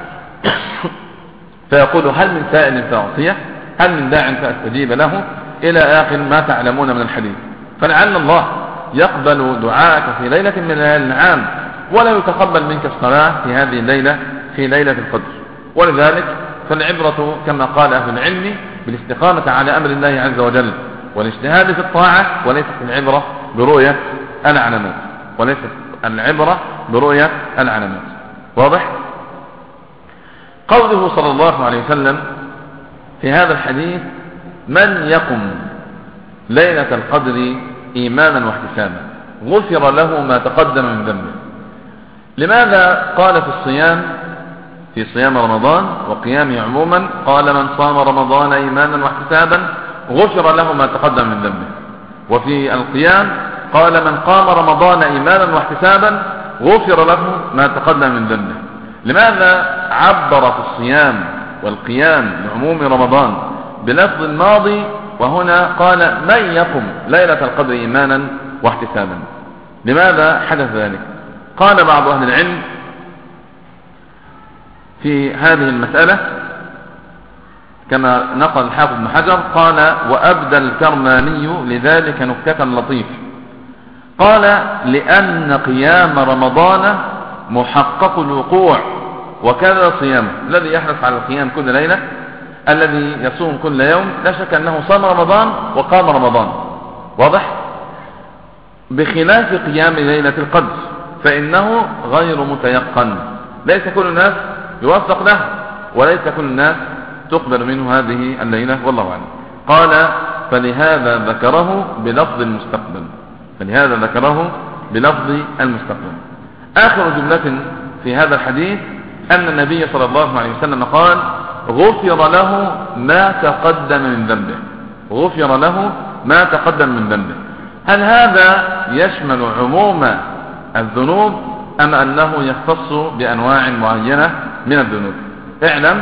فيقول: هل من سائل فأعطيه، هل من داع فأستجيب له، إلى آخر ما تعلمون من الحديث. فلعل الله يقبل دعاءك في ليلة من ليالي العام ولا يتقبل منك الصلاة في هذه الليلة في ليلة القدر. ولذلك فالعبرة كما قال أهل العلم بالاستقامة على أمر الله عز وجل والاجتهاد في الطاعة، وليست العبرة برؤية العلامات، وليست العبرة برؤية العلامات. واضح؟ قوله صلى الله عليه وسلم في هذا الحديث: من يقم ليلة القدر إيمانا واحتسابا غفر له ما تقدم من ذنبه. لماذا قال في صيام رمضان وقيامه عموما قال: من صام رمضان إيمانا واحتسابا غفر له ما تقدم من ذنبه، وفي القيام قال: من قام رمضان إيمانا واحتسابا غفر له ما تقدم من ذنبه؟ لماذا عبر في الصيام والقيام بعموم رمضان بلفظ الماضي، وهنا قال: من يقم ليلة القدر إيمانا واحتسابا؟ لماذا حدث ذلك؟ قال بعض أهل العلم في هذه المسألة كما نقل الحافظ بن حجر، قال: وأبدى الكرماني لذلك نكتة لطيف، قال: لأن قيام رمضان محقق الوقوع، وكذا صيامه. الذي يحرص على القيام كل ليلة، الذي يصوم كل يوم، لا شك أنه صام رمضان وقام رمضان. واضح؟ بخلاف قيام ليلة القدر فإنه غير متيقن، ليس كل الناس يوفق له، وليس كل الناس تقبل منه هذه الليلة، والله أعلم. قال: فلهذا ذكره بلفظ المستقبل، فلهذا ذكره بلفظ المستقبل. آخر جملة في هذا الحديث أن النبي صلى الله عليه وسلم قال: غفر له ما تقدم من ذنبه، غفر له ما تقدم من ذنبه. هل هذا يشمل عموم الذنوب أم أنه يختص بأنواع معينة من الذنوب؟ اعلم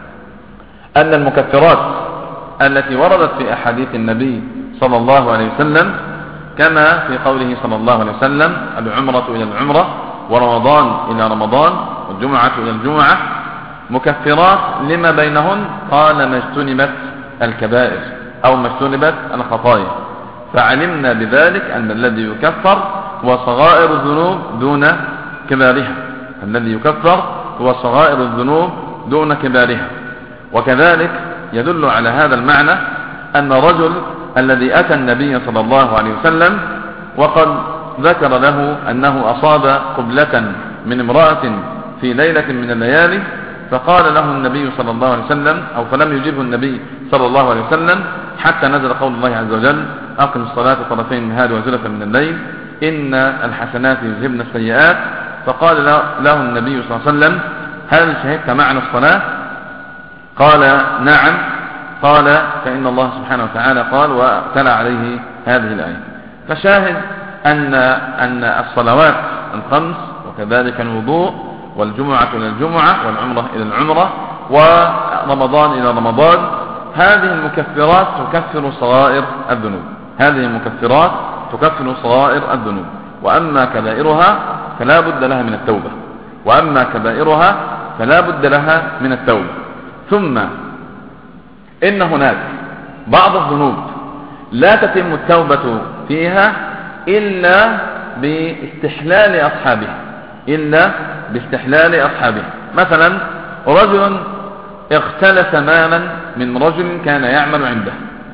أن المكفرات التي وردت في أحاديث النبي صلى الله عليه وسلم، كما في قوله صلى الله عليه وسلم: العمرة إلى العمرة، ورمضان إلى رمضان، والجمعة إلى الجمعة، مكفرات لما بينهن. قال: ما اجتنبت الكبائر أو ما اجتنبت الخطايا. فعلمنا بذلك أن الذي يكفر هو صغائر الذنوب دون كبارها، الذي يكفر هو صغائر الذنوب دون كبارها. وكذلك يدل على هذا المعنى أن الرجل الذي أتى النبي صلى الله عليه وسلم وقد ذكر له أنه أصاب قبلة من امرأة في ليلة من الليالي، فقال له النبي صلى الله عليه وسلم، أو فلم يجيبه النبي صلى الله عليه وسلم حتى نزل قول الله عز وجل: أقم الصلاة طرفي النهار وزلفا من الليل إن الحسنات يذهبن السيئات. فقال له النبي صلى الله عليه وسلم: هل شهدت معنا الصلاة؟ قال: نعم. قال: فإن الله سبحانه وتعالى قال وتلا عليه هذه الآية. فشاهد أن الصلوات الخمس، وكذلك الوضوء، والجمعة إلى الجمعة، والعمرة إلى العمرة، ورمضان إلى رمضان، هذه المكفرات تكفر صغائر الذنوب، هذه المكفرات تكفر صغائر الذنوب. وأما كبائرها فلا بد لها من التوبة، وأما كبائرها فلا بد لها من التوبة. ثم إن هناك بعض الذنوب لا تتم التوبة فيها إلا باستحلال أصحابها، إلا باستحلال أصحابها. مثلا رجل اختلس مالا من رجل كان يعمل عنده،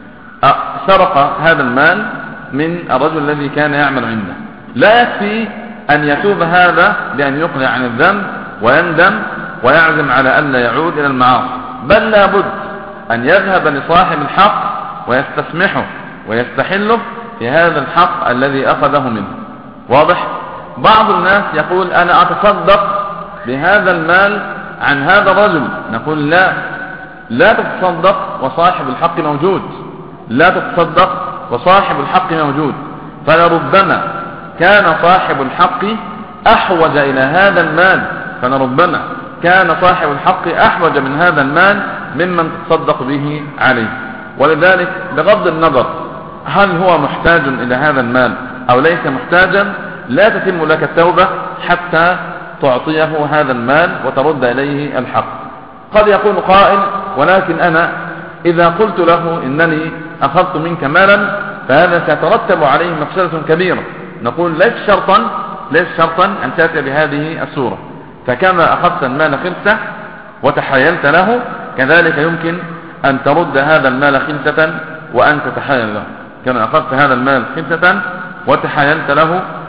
سرق هذا المال من الرجل الذي كان يعمل عنده، لا يكفي أن يتوب هذا بأن يقلع عن الذنب ويندم ويعزم على أن لا يعود إلى المعاصي، بل لابد أن يذهب لصاحب الحق ويستسمحه ويستحله في هذا الحق الذي أخذه منه. واضح؟ بعض الناس يقول: أنا أتصدق بهذا المال عن هذا الرجل. نقول: لا تتصدق وصاحب الحق موجود، لا تتصدق وصاحب الحق موجود. فلربما كان صاحب الحق أحوج إلى هذا المال، فلربما كان صاحب الحق أحوج من هذا المال ممن تصدق به عليه. ولذلك بغض النظر هل هو محتاج إلى هذا المال أو ليس محتاجا، لا تتم لك التوبة حتى تعطيه هذا المال وترد إليه الحق. قد يقول قائل: ولكن أنا إذا قلت له إنني أخذت منك مالا فهذا سيترتب عليه مفسدة كبيرة. نقول: ليس شرطا أن تأتي بهذه السورة. فكما أخذت المال خلسة وتحايلت له، كذلك يمكن أن ترد هذا المال خلسة وأن تتحايل له. كما أخذت هذا المال خلسة وتحايلت له،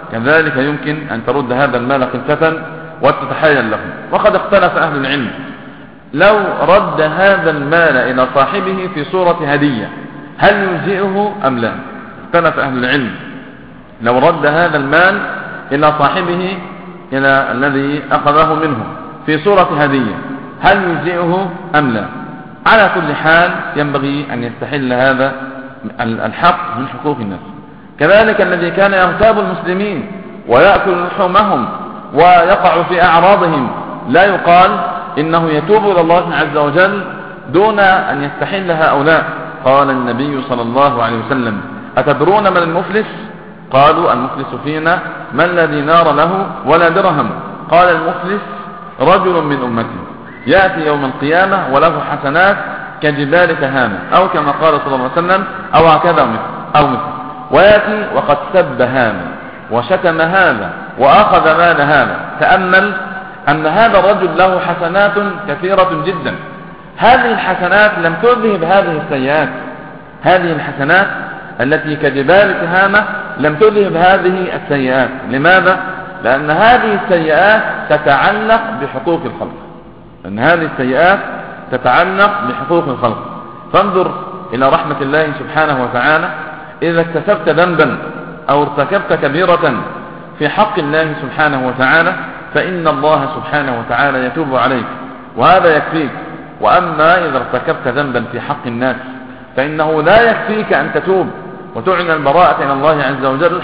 كذلك يمكن أن ترد هذا المال خلفة وتتحايل له. وقد اختلف أهل العلم لو رد هذا المال إلى صاحبه في صورة هدية هل يجزئه أم لا. اختلف أهل العلم لو رد هذا المال إلى صاحبه إلى الذي أخذه منه في صورة هدية هل يجزئه أم لا. على كل حال ينبغي أن يستحل هذا الحق من حقوق الناس. كذلك الذي كان يغتاب المسلمين ويأكل لحومهم ويقع في أعراضهم لا يقال إنه يتوب إلى الله عز وجل دون أن يستحل هؤلاء. قال النبي صلى الله عليه وسلم أتدرون من المفلس؟ قالوا المفلس فينا من الذي نار له ولا درهم. قال المفلس رجل من أمتي يأتي يوم القيامة وله حسنات كجبال تهامة أو كما قال صلى الله عليه وسلم أو هكذا أو مثل ويأتي وقد سب هذا وشتم هذا وأخذ مال هذا. تأمل أن هذا الرجل له حسنات كثيرة جدا. هذه الحسنات لم تذهب هذه السيئات. هذه الحسنات التي كجبال تهامة لم تذهب هذه السيئات. لماذا؟ لأن هذه السيئات تتعلق بحقوق الخلق. لأن هذه السيئات تتعلق بحقوق الخلق. فانظر إلى رحمة الله سبحانه وتعالى. إذا اكتسبت ذنبا أو ارتكبت كبيرة في حق الله سبحانه وتعالى فإن الله سبحانه وتعالى يتوب عليك وهذا يكفيك. وأما إذا ارتكبت ذنبا في حق الناس فإنه لا يكفيك أن تتوب وتعلن البراءة إلى الله عز وجل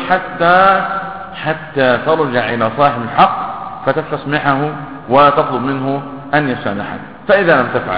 حتى ترجع إلى صاحب الحق فتستسمحه وتطلب منه أن يسامحك. فإذا لم تفعل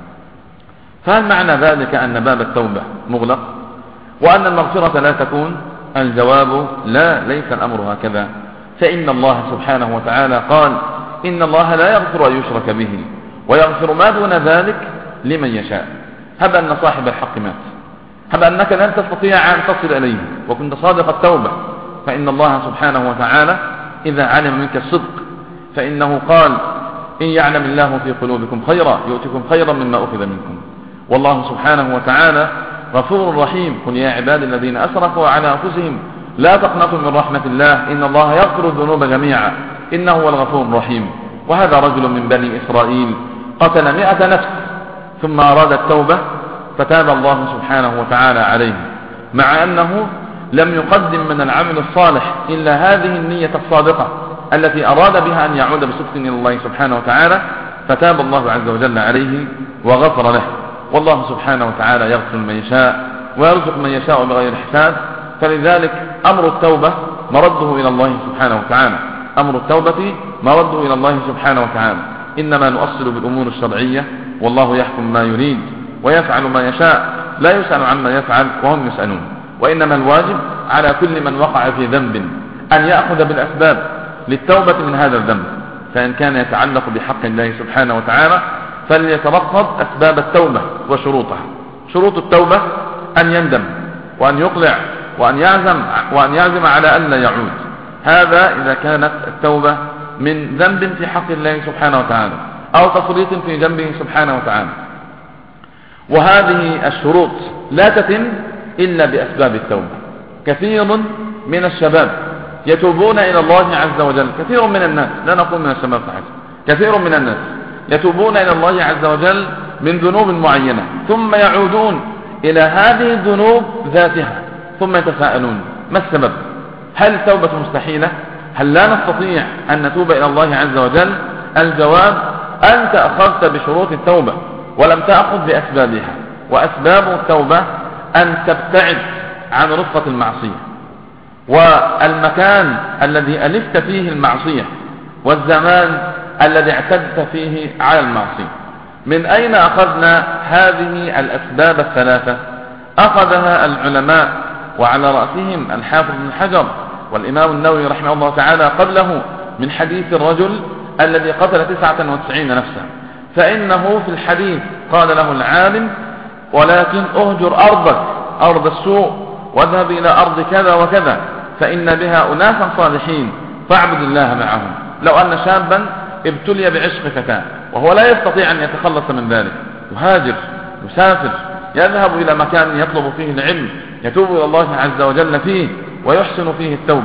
فهل معنى ذلك أن باب التوبة مغلق وأن المغفرة لا تكون؟ الجواب لا، ليس الأمر هكذا. فإن الله سبحانه وتعالى قال إن الله لا يغفر أن يشرك به ويغفر ما دون ذلك لمن يشاء. هب أن صاحب الحق مات، هب أنك لن تستطيع أن تصل إليه وكنت صادق التوبة، فإن الله سبحانه وتعالى إذا علم منك الصدق فإنه قال إن يعلم الله في قلوبكم خيرا يؤتكم خيرا مما أخذ منكم. والله سبحانه وتعالى غفور رحيم. قل يا عبادي الذين أسرفوا على أنفسهم لا تقنطوا من رحمة الله إن الله يغفر الذنوب جميعا إنه هو الغفور الرحيم. وهذا رجل من بني إسرائيل قتل 100 نفس ثم أراد التوبة فتاب الله سبحانه وتعالى عليه، مع أنه لم يقدم من العمل الصالح إلا هذه النية الصادقة التي أراد بها أن يعود بصدق إلى الله سبحانه وتعالى، فتاب الله عز وجل عليه وغفر له. والله سبحانه وتعالى يغفر من يشاء ويرزق من يشاء بغير حساب. فلذلك أمر التوبة مرده إلى الله سبحانه وتعالى. أمر التوبة مرده إلى الله سبحانه وتعالى. إنما نؤصل بالأمور الشرعية والله يحكم ما يريد ويفعل ما يشاء لا يسأل عما يفعل وهم يسألون. وإنما الواجب على كل من وقع في ذنب أن يأخذ بالأسباب للتوبة من هذا الذنب، فإن كان يتعلق بحق الله سبحانه وتعالى فليترقب أسباب التوبة وشروطها. شروط التوبة أن يندم وأن يقلع وأن يعزم على أن لا يعود. هذا إذا كانت التوبة من ذنب في حق الله سبحانه وتعالى أو تفريط في ذنبه سبحانه وتعالى. وهذه الشروط لا تتم إلا بأسباب التوبة. كثير من الشباب يتوبون إلى الله عز وجل، كثير من الناس، لا نقول من الشباب فحسب، كثير من الناس يتوبون إلى الله عز وجل من ذنوب معينة ثم يعودون إلى هذه الذنوب ذاتها ثم يتساءلون ما السبب؟ هل التوبة مستحيلة؟ هل لا نستطيع أن نتوب إلى الله عز وجل؟ الجواب أنت أخذت بشروط التوبة ولم تأخذ بأسبابها. وأسباب التوبة أن تبتعد عن رفقة المعصية والمكان الذي ألفت فيه المعصية والزمان الذي اعتدت فيه على المعصية. من أين أخذنا هذه الأسباب الثلاثة؟ أخذها العلماء وعلى رأسهم الحافظ بن حجر والإمام النووي رحمه الله تعالى قبله من حديث الرجل الذي قتل 99 نفسا. فإنه في الحديث قال له العالم ولكن أهجر أرضك أرض السوء واذهب إلى أرض كذا وكذا فإن بها أناسا صالحين فاعبد الله معهم. لو أن شابا ابتلي بعشق فتاة وهو لا يستطيع أن يتخلص من ذلك يهاجر يسافر يذهب إلى مكان يطلب فيه العلم يتوب إلى الله عز وجل فيه ويحسن فيه التوبة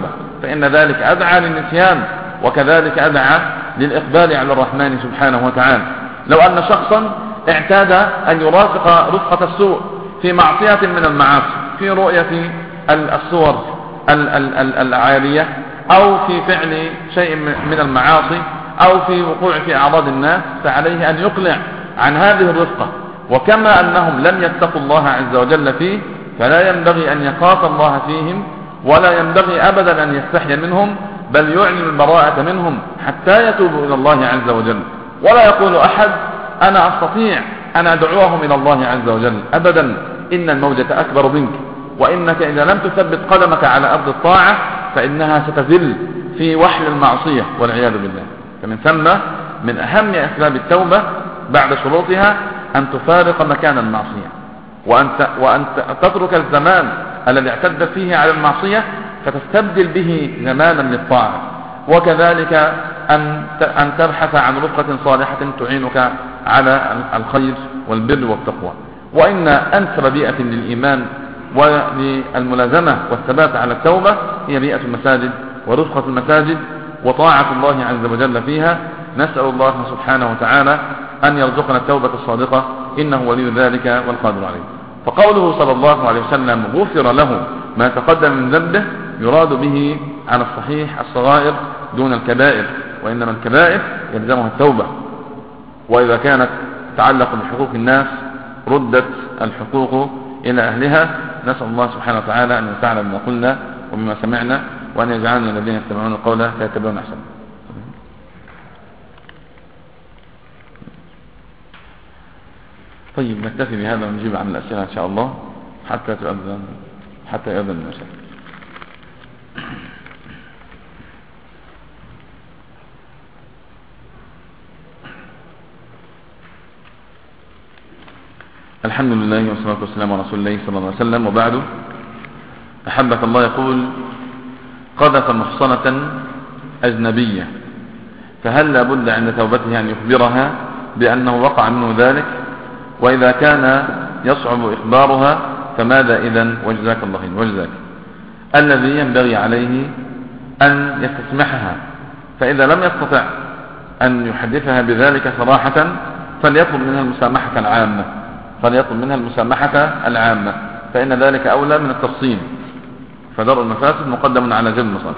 فإن ذلك أدعى للنسيان، وكذلك أدعى للإقبال على الرحمن سبحانه وتعالى. لو أن شخصا اعتاد أن يرافق رفقة السوء في معصية من المعاصي، في رؤية الصور العالية، أو في فعل شيء من المعاصي، أو في وقوع في أعراض الناس، فعليه أن يقلع عن هذه الرفقة. وكما أنهم لم يتقوا الله عز وجل فيه، فلا ينبغي أن يخاف الله فيهم، ولا ينبغي أبدا أن يستحي منهم، بل يعلن البراءة منهم حتى يتوبوا إلى الله عز وجل. ولا يقول أحد أنا أستطيع أن أدعوهم إلى الله عز وجل، أبدا، إن الموجة أكبر منك، وإنك إذا لم تثبت قدمك على أرض الطاعة فإنها ستزل في وحل المعصية والعياذ بالله. فمن ثم من أهم أسباب التوبة بعد شروطها أن تفارق مكان المعصية، وأن تترك الزمان الذي اعتدت فيه على المعصية فتستبدل به زمانا للطاعة، وكذلك أن تبحث عن رفقة صالحة تعينك على الخير والبر والتقوى. وإن أنسب بيئة للإيمان وللملازمة والثبات على التوبة هي بيئة المساجد ورفقة المساجد وطاعة الله عز وجل فيها. نسأل الله سبحانه وتعالى أن يرزقنا التوبة الصادقة، إنه ولي ذلك والقادر عليه. فقوله صلى الله عليه وسلم غفر له ما تقدم من ذنبه، يراد به على الصحيح الصغائر دون الكبائر، وإنما الكبائر يلزمها التوبة. وإذا كانت تتعلق بحقوق الناس ردت الحقوق إلى أهلها. نسأل الله سبحانه وتعالى أن ينفعنا بما قلنا وبما سمعنا، وأن يجعلنا الذين يتبعون القول فيتبعون أحسنه. طيب نكتفي بهذا ونجيب عن الأسئلة إن شاء الله حتى يؤذن المساء. الحمد لله والصلاة والسلام على رسول الله صلى الله عليه وسلم، وبعد. أحبك الله يقول: قذف محصنة أجنبية، فهل لابد عند توبته أن يخبرها بأنه وقع منه ذلك؟ وإذا كان يصعب إخبارها فماذا إذن؟ وجزاك الله خير. وجزاك. الذي ينبغي عليه أن يستسمحها، فإذا لم يستطع أن يحدثها بذلك صراحة فليطلب منها المسامحة العامة، فإن ذلك أولى من التفصيل، فدرء المفاسد مقدم على جلب المصالح.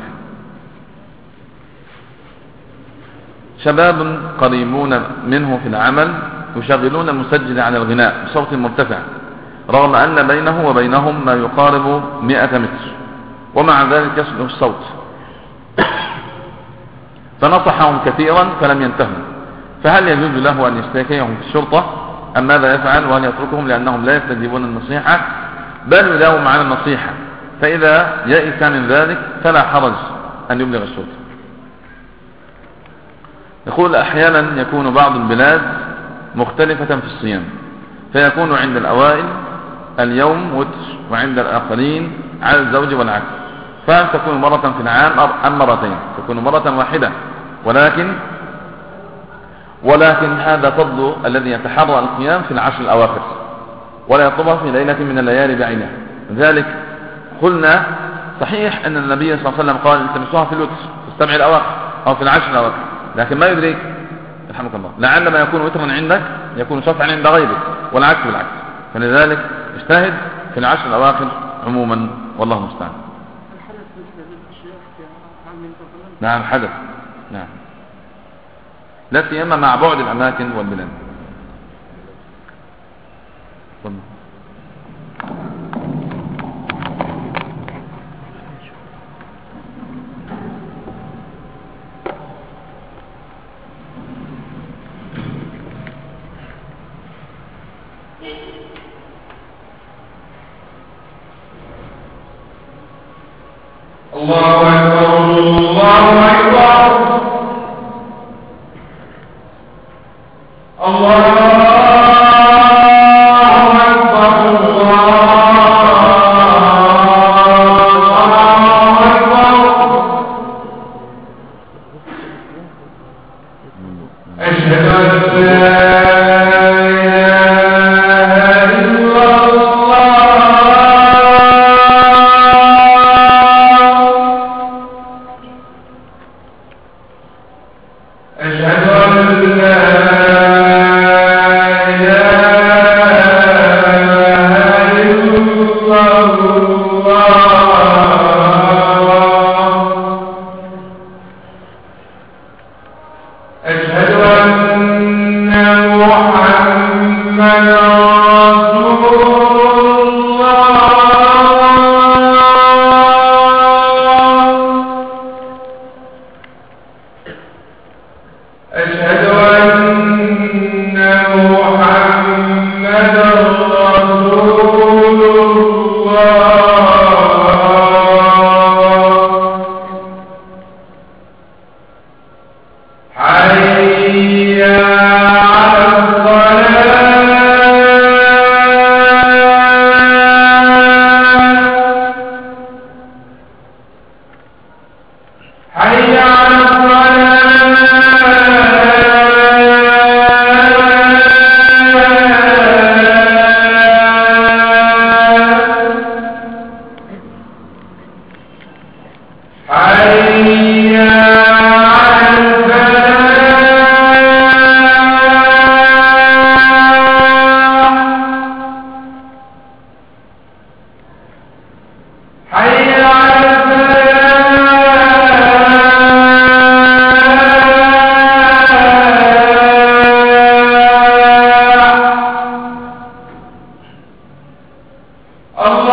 شباب قريبون منه في العمل يشغلون المسجل على الغناء بصوت مرتفع، رغم أن بينه وبينهم ما يقارب 100 متر، ومع ذلك يصله الصوت. فنصحهم كثيرا فلم ينتهوا، فهل يجوز له أن يشتكيهم في الشرطة أم ماذا يفعل؟ وهل يتركهم لأنهم لا يستجيبون النصيحة؟ بل يداوم على النصيحة، فإذا يئس من ذلك فلا حرج أن يبلغ الشرطة. يقول: أحيانا يكون بعض البلاد مختلفة في الصيام، فيكون عند الأوائل اليوم وتر، وعند الآخرين على الزوج والعكس، فهل تكون مرة في العام أم مرتين؟ تكون مرة واحدة، ولكن هذا فضل الذي يتحرى القيام في العشر الأواخر، ولا يطلبها في ليلة من الليالي بعينها. لذلك قلنا صحيح أن النبي صلى الله عليه وسلم قال: التمسوها في الوتر في السبع الأواخر أو في العشر الأواخر، لكن ما يدريك رحمك الله لعل ما يكون وترا عندك يكون شفعا عند غيرك، والعكس بالعكس. فلذلك اجتهد في العشر الأواخر عموما، والله المستعان. نعم حدث، نعم، لا سيما مع بعد الأماكن والبلاد. الله أكبر الله أكبر الله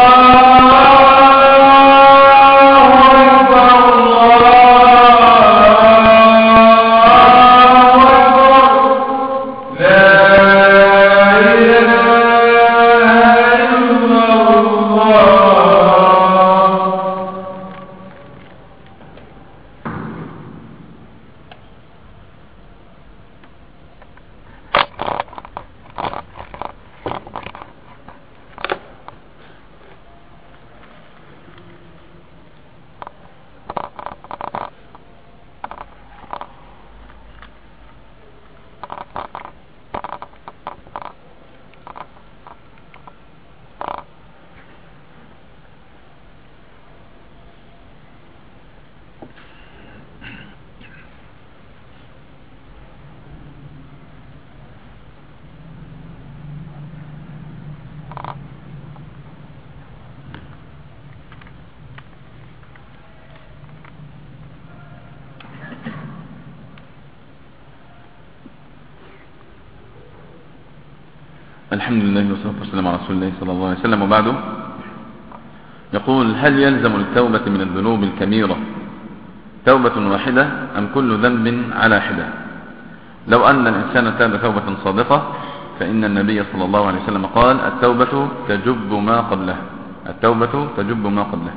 الحمد لله والصلاة والسلام على رسول الله صلى الله عليه وسلم. وبعده يقول: هل يلزم التوبة من الذنوب الكبيرة توبة واحدة أم كل ذنب على حدة؟ لو أن الإنسان تاب توبة صادقة فإن النبي صلى الله عليه وسلم قال: التوبة تجب ما قبلها، التوبة تجب ما قبلها.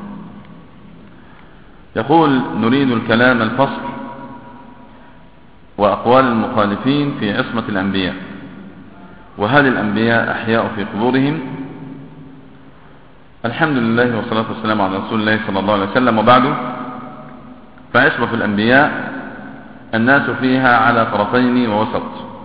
يقول: نريد الكلام الفصل وأقوال المخالفين في عصمة الأنبياء، وهل الأنبياء أحياء في قبورهم؟ الحمد لله والصلاة والسلام على رسول الله صلى الله عليه وسلم. وبعده فعصمة الأنبياء الناس فيها على طرفين ووسط.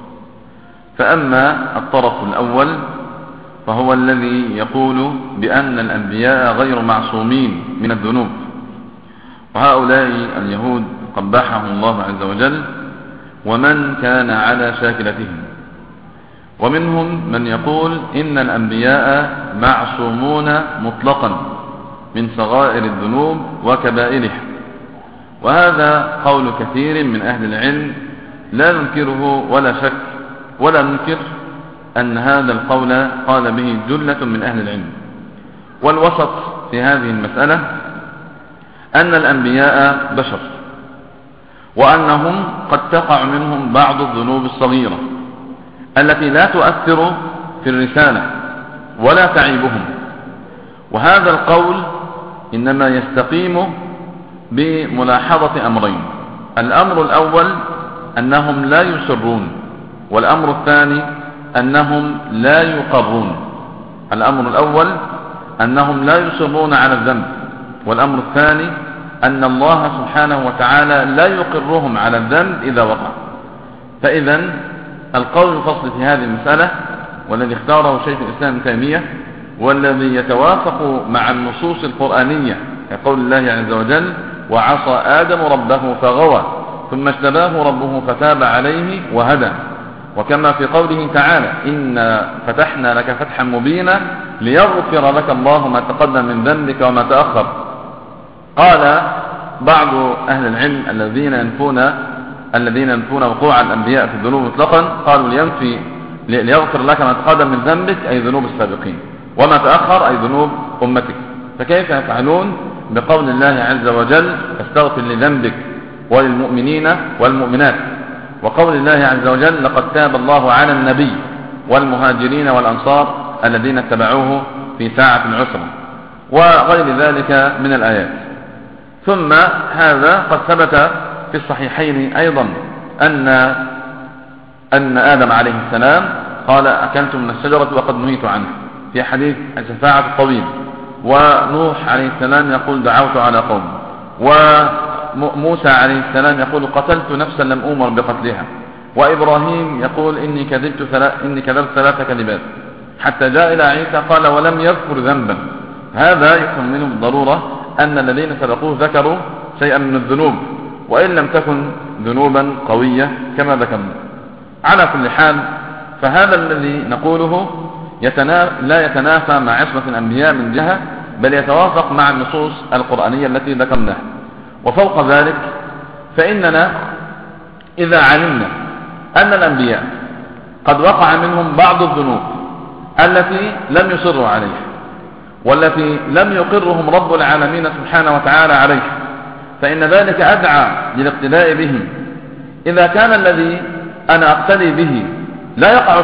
فأما الطرف الأول فهو الذي يقول بأن الأنبياء غير معصومين من الذنوب، وهؤلاء اليهود قبحهم الله عز وجل ومن كان على شاكلتهم. ومنهم من يقول إن الأنبياء معصومون مطلقا من صغائر الذنوب وكبائرها، وهذا قول كثير من أهل العلم لا ننكره ولا شك، ولا ننكر أن هذا القول قال به جلة من أهل العلم. والوسط في هذه المسألة أن الأنبياء بشر، وأنهم قد تقع منهم بعض الذنوب الصغيرة التي لا تؤثر في الرسالة ولا تعيبهم، وهذا القول إنما يستقيم بملاحظة أمرين: الأمر الأول أنهم لا يسرون، والأمر الثاني أنهم لا يقرون. الأمر الأول أنهم لا يصرون على الذنب، والأمر الثاني أن الله سبحانه وتعالى لا يقرهم على الذنب إذا وقع. فإذا القول الفصل في هذه المسألة والذي اختاره شيخ الإسلام ابن تيمية والذي يتوافق مع النصوص القرآنية كقول الله عز وجل: وعصى آدم ربه فغوى ثم اجتباه ربه فتاب عليه وهدى، وكما في قوله تعالى: إنا فتحنا لك فتحا مبينا ليغفر لك الله ما تقدم من ذنبك وما تأخر. قال بعض أهل العلم الذين ينفون وقوع الأنبياء في الذنوب مطلقا قالوا ليغفر لك ما تقدم من ذنبك أي ذنوب السابقين، وما تأخر أي ذنوب أمتك. فكيف يفعلون بقول الله عز وجل: فاستغفر لذنبك وللمؤمنين والمؤمنات، وقول الله عز وجل: لقد تاب الله على النبي والمهاجرين والأنصار الذين اتبعوه في ساعة العسرة، وغير ذلك من الآيات. ثم هذا قد ثبت في الصحيحين أيضا أن آدم عليه السلام قال: أكلت من الشجرة وقد نهيت عنه، في حديث الشفاعة الطويل. ونوح عليه السلام يقول: دعوت على قوم. وموسى عليه السلام يقول: قتلت نفسا لم أمر بقتلها. وإبراهيم يقول: إني كذبت 3 كذبات، حتى جاء إلى عيسى قال: ولم يذكر ذنبا. هذا يفهم منه بالضرورة أن الذين سبقوه ذكروا شيئا من الذنوب، وإن لم تكن ذنوبا قوية كما ذكرنا. على كل حال فهذا الذي نقوله لا يتنافى مع عصمة الأنبياء من جهة، بل يتوافق مع النصوص القرآنية التي ذكرناها. وفوق ذلك فإننا إذا علمنا أن الأنبياء قد وقع منهم بعض الذنوب التي لم يصروا عليها، والتي لم يقرهم رب العالمين سبحانه وتعالى عليه، فإن ذلك أدعى للاقتداء به. إذا كان الذي أنا أقتدي به لا يقع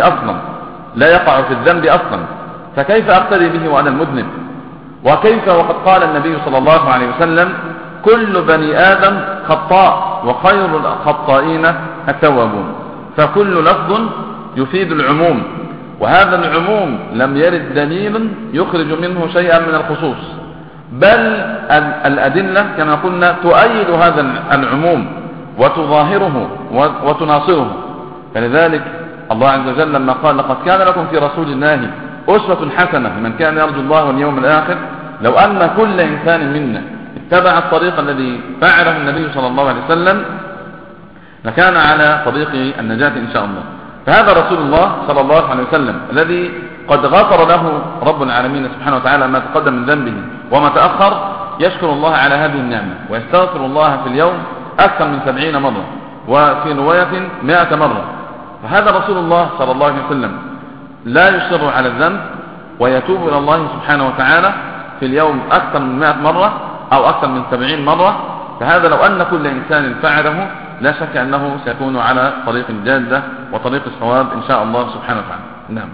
في الذنب أصلا فكيف أقتدي به وأنا المذنب؟ وكيف وقد قال النبي صلى الله عليه وسلم: كل بني آدم خطاء وخير الخطائين التوابون. فكل لفظ يفيد العموم، وهذا العموم لم يرد دليل يخرج منه شيئا من الخصوص، بل الأدلة كما قلنا تؤيد هذا العموم وتظاهره وتناصره. فلذلك الله عز وجل لما قال: لقد كان لكم في رسول الله أسوة حسنة لمن كان يرجو الله واليوم الآخر، لو أن كل إنسان منا اتبع الطريق الذي فعله النبي صلى الله عليه وسلم لكان على طريق النجاة إن شاء الله. فهذا رسول الله صلى الله عليه وسلم الذي قد غفر له رب العالمين سبحانه وتعالى ما تقدم من ذنبه وما تأخر، يشكر الله على هذه النعمة ويستغفر الله في اليوم أكثر من 70 مرة، وفي رواية 100 مرة. فهذا رسول الله صلى الله عليه وسلم لا يصر على الذنب ويتوب إلى الله سبحانه وتعالى في اليوم أكثر من 100 مرة أو أكثر من 70 مرة. فهذا لو أن كل إنسان فعله لا شك أنه سيكون على طريق الجادة وطريق الصواب إن شاء الله سبحانه وتعالى. نعم.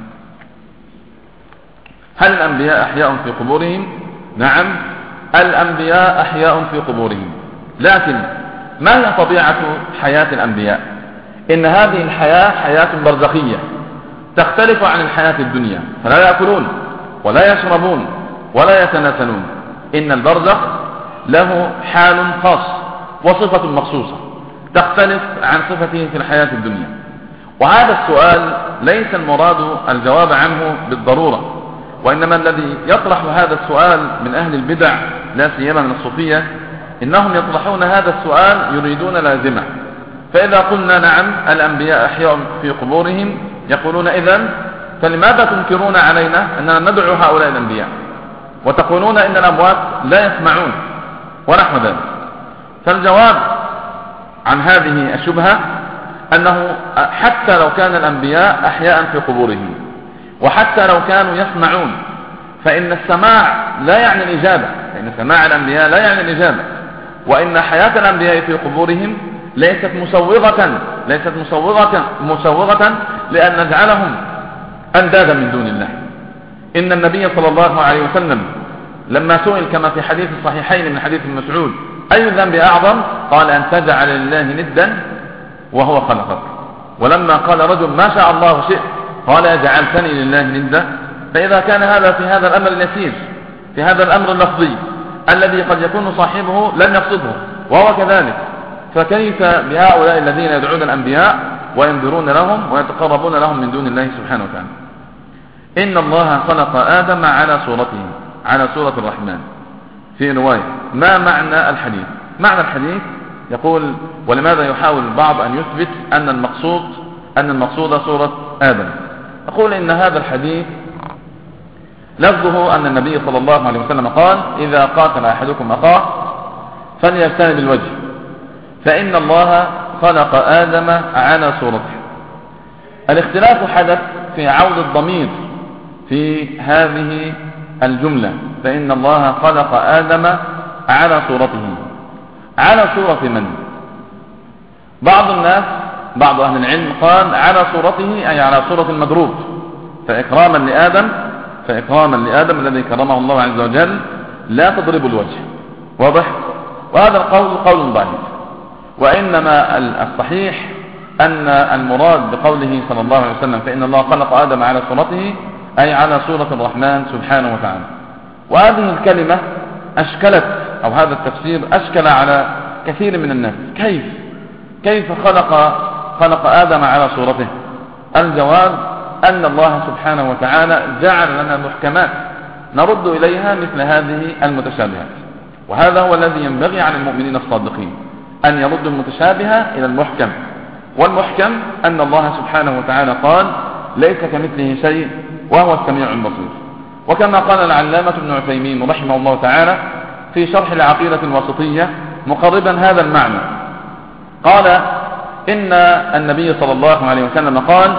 هل الأنبياء أحياء في قبورهم؟ نعم، الأنبياء أحياء في قبورهم، لكن ما هي طبيعة حياة الأنبياء؟ إن هذه الحياة حياة برزخية تختلف عن الحياة الدنيا، فلا يأكلون ولا يشربون ولا يتناسلون. إن البرزخ له حال خاص وصفة مخصوصة تختلف عن صفته في الحياة الدنيا. وهذا السؤال ليس المراد الجواب عنه بالضرورة، وإنما الذي يطرح هذا السؤال من أهل البدع لا سيما من الصوفية، إنهم يطرحون هذا السؤال يريدون لازمة. فإذا قلنا نعم الأنبياء أحياء في قبورهم، يقولون إذن فلماذا تنكرون علينا أننا ندعو هؤلاء الأنبياء وتقولون إن الأموات لا يسمعون ونحو ذلك؟ فالجواب عن هذه الشبهة أنه حتى لو كان الأنبياء أحياء في قبورهم وحتى لو كانوا يسمعون، فإن السماع لا يعني الإجابة، فإن سماع الأنبياء لا يعني الإجابة، وإن حياة الأنبياء في قبورهم ليست مسوغة لأن نجعلهم أندادا من دون الله. إن النبي صلى الله عليه وسلم لما سئل كما في حديث الصحيحين من حديث مسعود: أي الذنب أعظم؟ قال: أن تجعل لله ندا وهو خلقك. ولما قال رجل: ما شاء الله شئت، قال: جعلتني لله ندا. فإذا كان هذا في هذا الأمر اليسير، في هذا الأمر اللفظي الذي قد يكون صاحبه لم يقصده وهو كذلك، فكيف بهؤلاء الذين يدعون الأنبياء وينذرون لهم ويتقربون لهم من دون الله سبحانه وتعالى؟ إن الله خلق آدم على صورته، على صورة الرحمن. في رواية: ما معنى الحديث؟ معنى الحديث يقول: ولماذا يحاول البعض أن يثبت أن المقصود صورة آدم؟ أقول إن هذا الحديث لفظه أن النبي صلى الله عليه وسلم قال: إذا قاتل أحدكم أخاه فليجتنب الوجه، فإن الله خلق آدم على صورته. الاختلاف حدث في عود الضمير في هذه الجملة، فإن الله خلق آدم على صورته. على صورة من؟ بعض أهل العلم قال على صورته أي على صورة المضروب، فإكراما لآدم الذي كرمه الله عز وجل لا تضرب الوجه. واضح؟ وهذا القول قول ضعيف، وإنما الصحيح أن المراد بقوله صلى الله عليه وسلم فإن الله خلق آدم على صورته أي على صورة الرحمن سبحانه وتعالى. وهذه الكلمة أشكلت، أو هذا التفسير أشكل على كثير من الناس. كيف خلق آدم على صورته؟ الجواب أن الله سبحانه وتعالى جعل لنا محكمات نرد إليها مثل هذه المتشابهات، وهذا هو الذي ينبغي على المؤمنين الصادقين أن يردوا المتشابه إلى المحكم. والمحكم أن الله سبحانه وتعالى قال: ليس كمثله شيء وهو السميع البصير. وكما قال العلامة ابن عثيمين رحمه الله تعالى في شرح العقيدة الواسطية مقربا هذا المعنى، قال: إن النبي صلى الله عليه وسلم قال: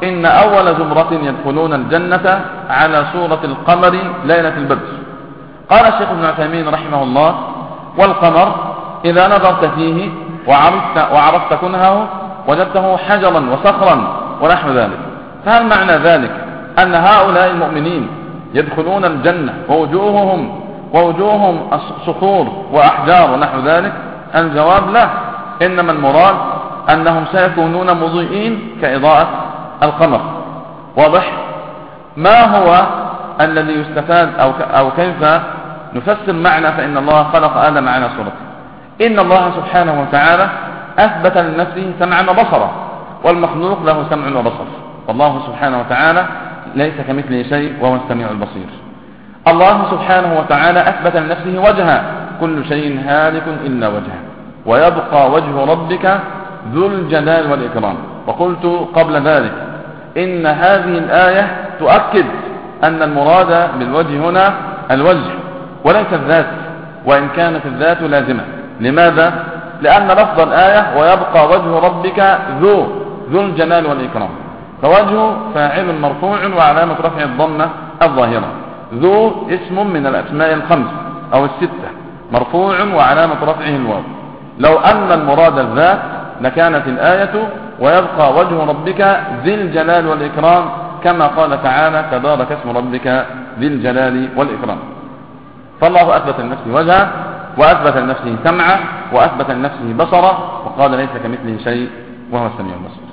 إن أول زمرة يدخلون الجنة على صورة القمر ليلة البدر. قال الشيخ ابن عثيمين رحمه الله: والقمر إذا نظرت فيه وعرفت كنهه وجدته حجرا وصخرا ونحو ذلك. فهل معنى ذلك أن هؤلاء المؤمنين يدخلون الجنة ووجوههم صخور وأحجار ونحو ذلك؟ الجواب لا، إنما المراد أنهم سيكونون مضيئين كإضاءة القمر. واضح؟ ما هو الذي يستفاد أو كيف نفسر معنى فإن الله خلق آدم على صورته؟ إن الله سبحانه وتعالى أثبت لنفسه سمعا وبصرا، والمخلوق له سمع وبصر، والله سبحانه وتعالى ليس كمثله شيء وهو السميع البصير. الله سبحانه وتعالى أثبت لنفسه وجها، كل شيء هالك إلا وجهه، ويبقى وجه ربك ذو الجلال والإكرام. وقلت قبل ذلك إن هذه الآية تؤكد أن المراد بالوجه هنا الوجه وليس الذات، وإن كانت الذات لازمة. لماذا؟ لأن لفظ الآية ويبقى وجه ربك ذو الجلال والإكرام، فوجه فاعل مرفوع وعلامة رفع الضمة الظاهرة، ذو اسم من الأسماء الخمس أو الستة مرفوع وعلامة رفعه الواو. لو أن المراد الذات لكانت الآية ويبقى وجه ربك ذي الجلال والإكرام، كما قال تعالى: تبارك اسم ربك ذي الجلال والإكرام. فالله أثبت لنفسه وجها، وأثبت لنفسه سمعا، وأثبت لنفسه بصرا، وقال: ليس كمثله شيء وهو السميع البصير.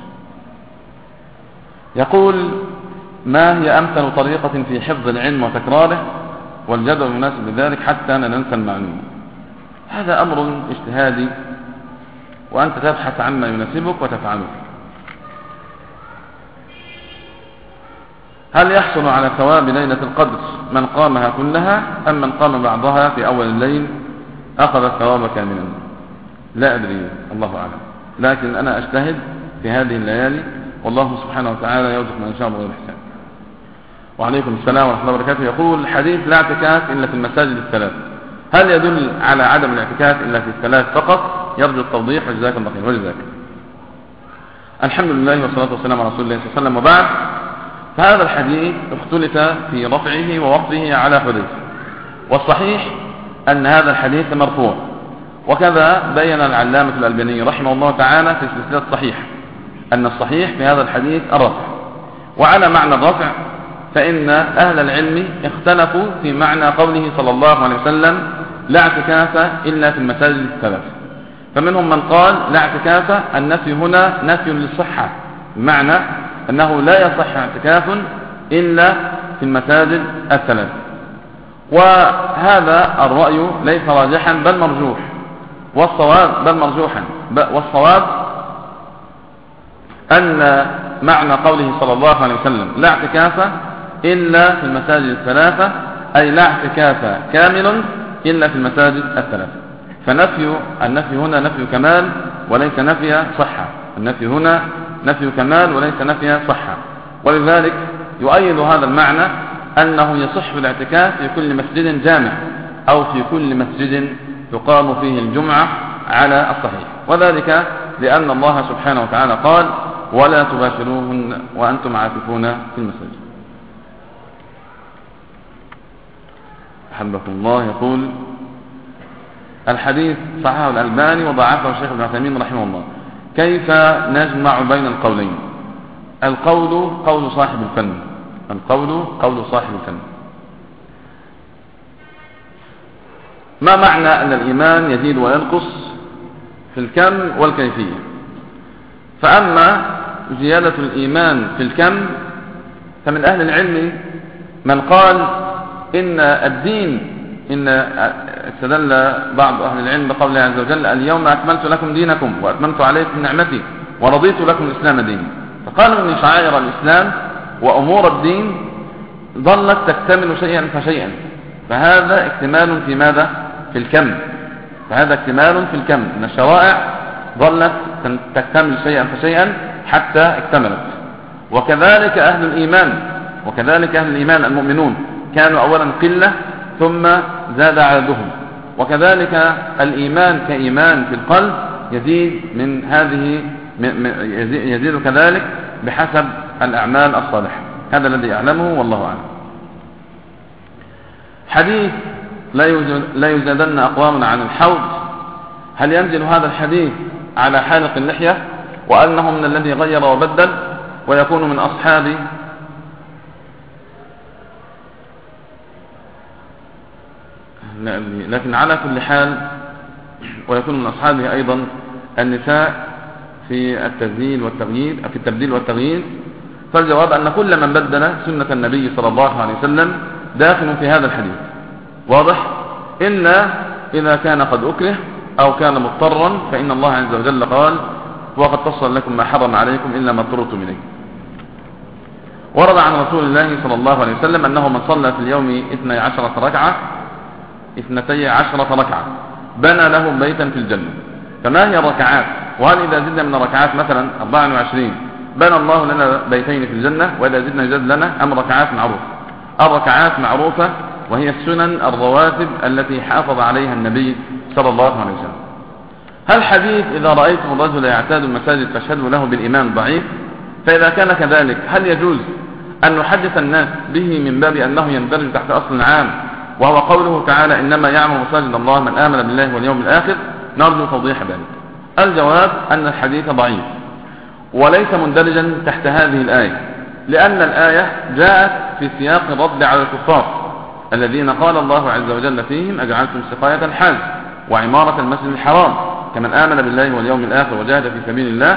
يقول: ما هي أمثل طريقة في حفظ العلم وتكراره والجدول المناسب لذلك حتى لا ننسى المعلومة؟ هذا أمر اجتهادي، وأنت تبحث عما يناسبك وتفعله. هل يحصل على ثواب ليلة القدر من قامها كلها، أم من قام بعضها في أول الليل أخذ الثواب كاملا؟ لا أدري، الله أعلم، لكن أنا أجتهد في هذه الليالي، والله سبحانه وتعالى يرزق من شاء بغير حساب. وعليكم السلام ورحمة الله وبركاته. يقول: حديث لا اعتكاف إلا في المساجد الثلاث، هل يدل على عدم الاعتكاف إلا في الثلاث فقط؟ يرجو التوضيح، وجزاكم الله خير. وجزاك. الحمد لله والصلاة والسلام على رسول الله صلى الله عليه وسلم. وبعد، فهذا الحديث اختلف في رفعه ووقفه على حديث، والصحيح أن هذا الحديث مرفوع، وكذا بين العلامة الألباني رحمه الله تعالى في سلسلة الصحيح أن الصحيح في هذا الحديث الرفع. وعلى معنى الرفع فإن أهل العلم اختلفوا في معنى قوله صلى الله عليه وسلم: لا اعتكاف إلا في المساجد الثلاث. فمنهم من قال: لا اعتكاف، النفي هنا نفي للصحة، بمعنى أنه لا يصح اعتكاف إلا في المساجد الثلاث. وهذا الرأي ليس راجحا بل مرجوح، والصواب أن معنى قوله صلى الله عليه وسلم: لا اعتكاف إلا في المساجد الثلاثة، أي لا اعتكاف كامل إلا في المساجد الثلاثة. النفي هنا نفي كمال وليس نفي صحة، النفي هنا نفي كمال وليس نفي صحة. ولذلك يؤيد هذا المعنى أنه يصح الاعتكاف في كل مسجد جامع أو في كل مسجد تقام فيه الجمعة على الصحيح، وذلك لأن الله سبحانه وتعالى قال: ولا تباشروهن وأنتم عاكفون في المساجد. حبكم الله. يقول: الحديث صححه الألباني وضعفه الشيخ ابن عثيمين رحمه الله، كيف نجمع بين القولين؟ القول قول صاحب الفن، القول قول صاحب الفن. ما معنى أن الإيمان يزيد وينقص في الكم والكيفية؟ فأما زيادة الإيمان في الكم فمن أهل العلم من قال إن الدين، إن استدل بعض أهل العلم بقوله عز وجل: اليوم أكملت لكم دينكم وأتممت عليكم نعمتي ورضيت لكم الإسلام دينا. فقالوا إن شعائر الإسلام وأمور الدين ظلت تكتمل شيئا فشيئا، فهذا اكتمال في ماذا؟ في الكم. فهذا اكتمال في الكم، إن الشرائع ظلت تكتمل شيئا فشيئا حتى اكتملت. وكذلك أهل الإيمان المؤمنون كانوا أولا قلة ثم زاد عددهم، وكذلك الإيمان كإيمان في القلب يزيد من هذه يزيد كذلك بحسب الأعمال الصالحة. هذا الذي أعلمه والله أعلم. حديث لا يزادن أقوام عن الحوض، هل ينزل هذا الحديث على حالق اللحية وأنه من الذي غير وبدل ويكون من أصحاب لكن على كل حال ويكون من أصحابه أيضا النساء في التبديل والتغيير، فالجواب أن كل من بدل سنة النبي صلى الله عليه وسلم داخل في هذا الحديث، واضح، إلا إذا كان قد أكره أو كان مضطرا، فإن الله عز وجل قال وقد فصل لكم ما حرم عليكم إلا ما اضطررتم إليه. ورد عن رسول الله صلى الله عليه وسلم أنه من صلى في اليوم 12 ركعة بنى له بيتا في الجنة. فما هي الركعات؟ وهل إذا زدنا من الركعات مثلا 24 بنى الله لنا بيتين في الجنة، وإذا زدنا يزاد لنا أم ركعات معروفة؟ الركعات معروفة، وهي السنن الرواتب التي حافظ عليها النبي صلى الله عليه وسلم. هل حديث إذا رأيتم الرجل يعتاد المساجد فاشهدوا له بالإيمان ضعيف؟ فإذا كان كذلك هل يجوز أن نحدث الناس به من باب أنه يندرج تحت أصل عام وهو قوله تعالى إنما يعمر مساجد الله من آمن بالله واليوم الآخر؟ نرجو توضيح ذلك. الجواب أن الحديث ضعيف وليس مندرجا تحت هذه الآية، لأن الآية جاءت في سياق الرد على الكفار الذين قال الله عز وجل فيهم أجعلتم سقاية الحاج وعمارة المسجد الحرام كمن آمن بالله واليوم الآخر وجاهد في سبيل الله.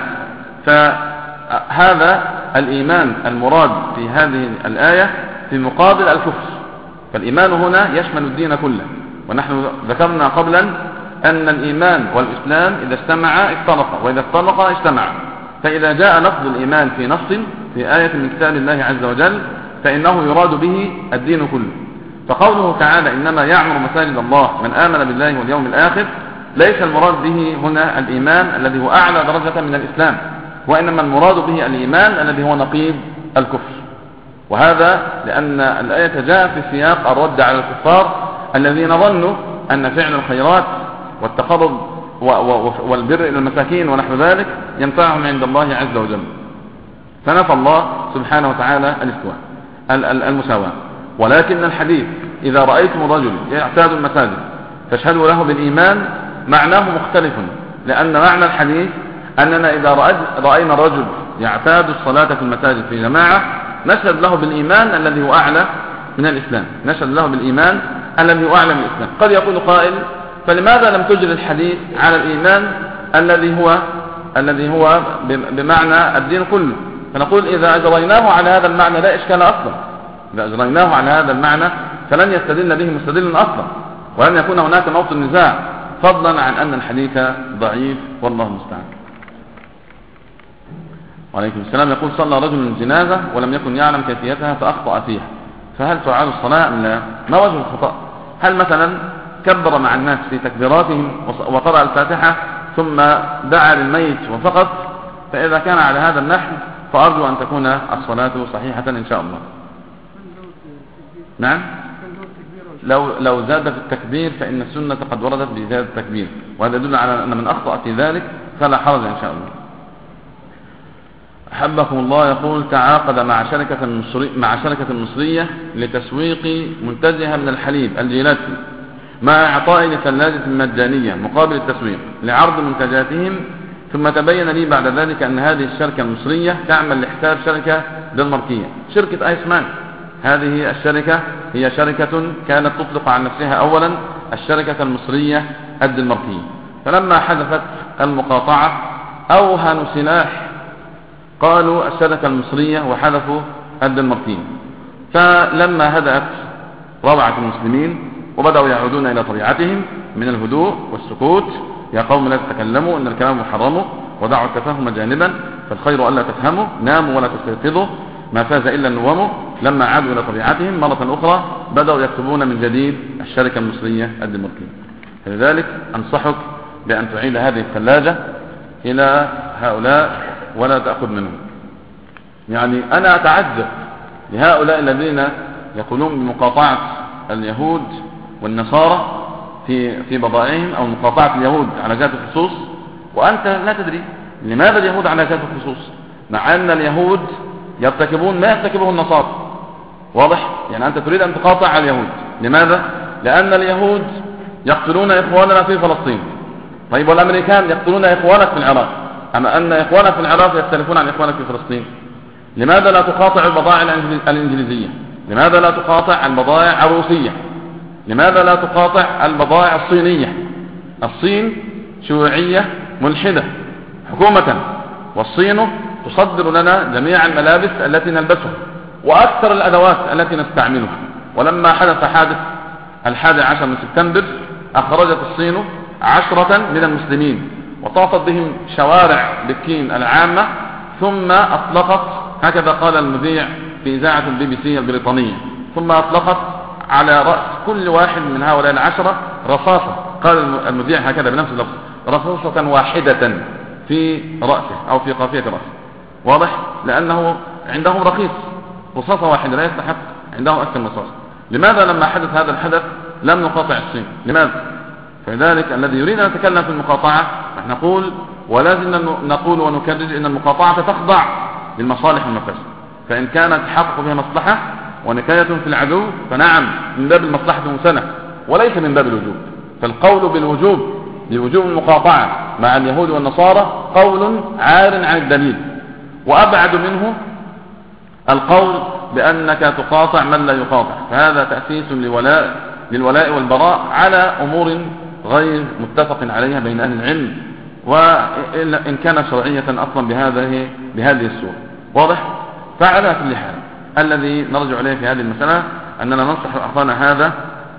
فهذا الإيمان المراد في هذه الآية في مقابل الكفر، فالإيمان هنا يشمل الدين كله. ونحن ذكرنا قبلا أن الإيمان والإسلام إذا اجتمعا افترقا وإذا افترقا اجتمعا، فإذا جاء لفظ الإيمان في نص في آية من كتاب الله عز وجل فإنه يراد به الدين كله. فقوله تعالى إنما يعمر مساجد الله من آمن بالله واليوم الآخر ليس المراد به هنا الإيمان الذي هو أعلى درجة من الإسلام، وإنما المراد به الإيمان الذي هو نقيض الكفر. وهذا لأن الآية جاء في سياق الرد على الكفار الذين ظنوا أن فعل الخيرات والتقرب والبر إلى المساكين ونحو ذلك ينفعهم عند الله عز وجل، فنفى الله سبحانه وتعالى المساواة. ولكن الحديث إذا رأيتم الرجل يعتاد المساجد فاشهدوا له بالإيمان معناه مختلف، لأن معنى الحديث أننا إذا رأينا الرجل يعتاد الصلاة في المساجد في جماعة نشهد له بالإيمان الذي هو أعلى من الإسلام، نشهد له بالإيمان الذي هو أعلى من الإسلام. قد يقول قائل فلماذا لم تجري الحديث على الإيمان الذي هو بمعنى الدين كله؟ فنقول إذا أجريناه على هذا المعنى لا إشكال أصلا، إذا أجريناه على هذا المعنى فلن يستدل به مستدل أصلا ولن يكون هناك موطن نزاع، فضلا عن أن الحديث ضعيف والله المستعان. وعليكم السلام. يقول صلى رجل الجنازة ولم يكن يعلم كيفيتها فأخطأ فيها، فهل تعاد الصلاة أم لا؟ ما وجه الخطأ؟ هل مثلا كبر مع الناس في تكبيراتهم وقرأ الفاتحة ثم دعا للميت وفقط؟ فإذا كان على هذا النحو فأرجو أن تكون الصلاة صحيحة إن شاء الله. نعم، لو زاد في التكبير فإن السنة قد وردت بزيادة التكبير، وهذا يدل على أن من أخطأ في ذلك فلا حرج إن شاء الله. أحبكم الله. يقول تعاقد مع شركة مصرية لتسويق منتجها من الحليب الجيلاتي مع إعطاء لثلاجة مجانية مقابل التسويق لعرض منتجاتهم، ثم تبين لي بعد ذلك أن هذه الشركة المصرية تعمل لحساب شركة دنماركية، شركة آيسمان. هذه الشركة هي شركة كانت تطلق عن نفسها أولا الشركة المصرية الدنماركية، فلما حدثت المقاطعة أوهنوا سلاح قالوا الشركة المصرية وحذفوا الدنماركية. فلما هدأت روعة المسلمين وبدأوا يعودون إلى طبيعتهم من الهدوء والسكوت، يا قوم لا تتكلموا إن الكلام محرم ودعوا التفاهم جانبا فالخير ألا تفهموا، ناموا ولا تستيقظوا ما فاز إلا النوم. لما عادوا إلى طبيعتهم مرة أخرى بدأوا يكتبون من جديد الشركة المصرية الدنماركية. لذلك أنصحك بأن تعيد هذه الثلاجة إلى هؤلاء ولا تأخذ منهم. يعني أنا أتعجب لهؤلاء الذين يقولون بمقاطعة اليهود والنصارى في بضائعهم أو مقاطعة اليهود على جهة الخصوص، وأنت لا تدري لماذا اليهود على جهة الخصوص، مع أن اليهود يرتكبون ما يرتكبه النصارى. واضح؟ يعني أنت تريد أن تقاطع اليهود. لماذا؟ لأن اليهود يقتلون إخواننا في فلسطين. طيب والأمريكان يقتلون إخوانك في العراق، أما أن إخوانك في العراق يختلفون عن إخوانك في فلسطين. لماذا لا تقاطع البضائع الإنجليزية؟ لماذا لا تقاطع البضائع الروسية؟ لماذا لا تقاطع البضائع الصينية؟ الصين شيوعية ملحدة حكومة، والصين تصدر لنا جميع الملابس التي نلبسها وأكثر الأدوات التي نستعملها. ولما حدث حادث 11 من سبتمبر أخرجت الصين 10 من المسلمين وطافت بهم شوارع بكين العامة، ثم أطلقت، هكذا قال المذيع في إذاعة BBC البريطانية، ثم أطلقت على رأس كل واحد من هؤلاء 10 رصاصة. قال المذيع هكذا بنفس اللفظ: رصاصة واحدة في رأسه أو في قافية رأسه. واضح؟ لأنه عندهم رخيص، رصاصة واحدة لا يستحق عندهم أكثر من رصاصة. لماذا لما حدث هذا الحدث لم نقاطع الصين؟ لماذا؟ فلذلك الذي يريد أن نتكلم في المقاطعة نحن نقول، ولازم نقول ونكرر، إن المقاطعة تخضع للمصالح والمفاسد. فإن كانت تحقق فيها مصلحة ونكاية في العدو فنعم من باب المصلحة المرسلة وليس من باب الوجوب. فالقول بوجوب المقاطعة مع اليهود والنصارى قول عار عن الدليل، وأبعد منه القول بأنك تقاطع من لا يقاطع، فهذا تأسيس للولاء والبراء على أمور غير متفق عليها بين أهل العلم، وإن كان شرعية أصلا بهذه الصورة. واضح؟ فعلى كل حال الذي نرجع إليه في هذه المسألة أننا ننصح أخانا هذا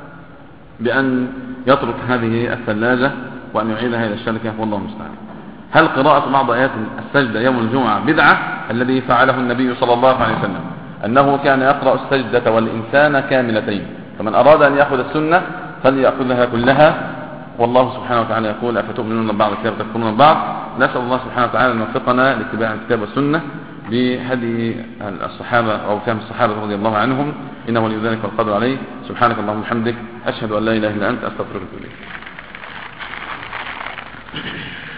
بأن يترك هذه الثلاجة وأن يعيدها إلى الشركة، والله المستعان. هل قراءة بعض آيات السجدة يوم الجمعة بدعة؟ الذي فعله النبي صلى الله عليه وسلم أنه كان يقرأ السجدة والإنسان كاملتين، فمن أراد أن يأخذ السنة فليأخذها كلها. والله سبحانه وتعالى يقول: أفتؤمنون بعض الكتاب وتكفرون بعض. نسأل الله سبحانه وتعالى أن يوفقنا لاتباع الكتاب والسنة بهدي الصحابة أو فهم الصحابة رضي الله عنهم، إنه ولي ذلك والقدر عليه. سبحانك اللهم وبحمدك، أشهد أن لا إله إلا أنت، أستغفرك وأتوب إليك.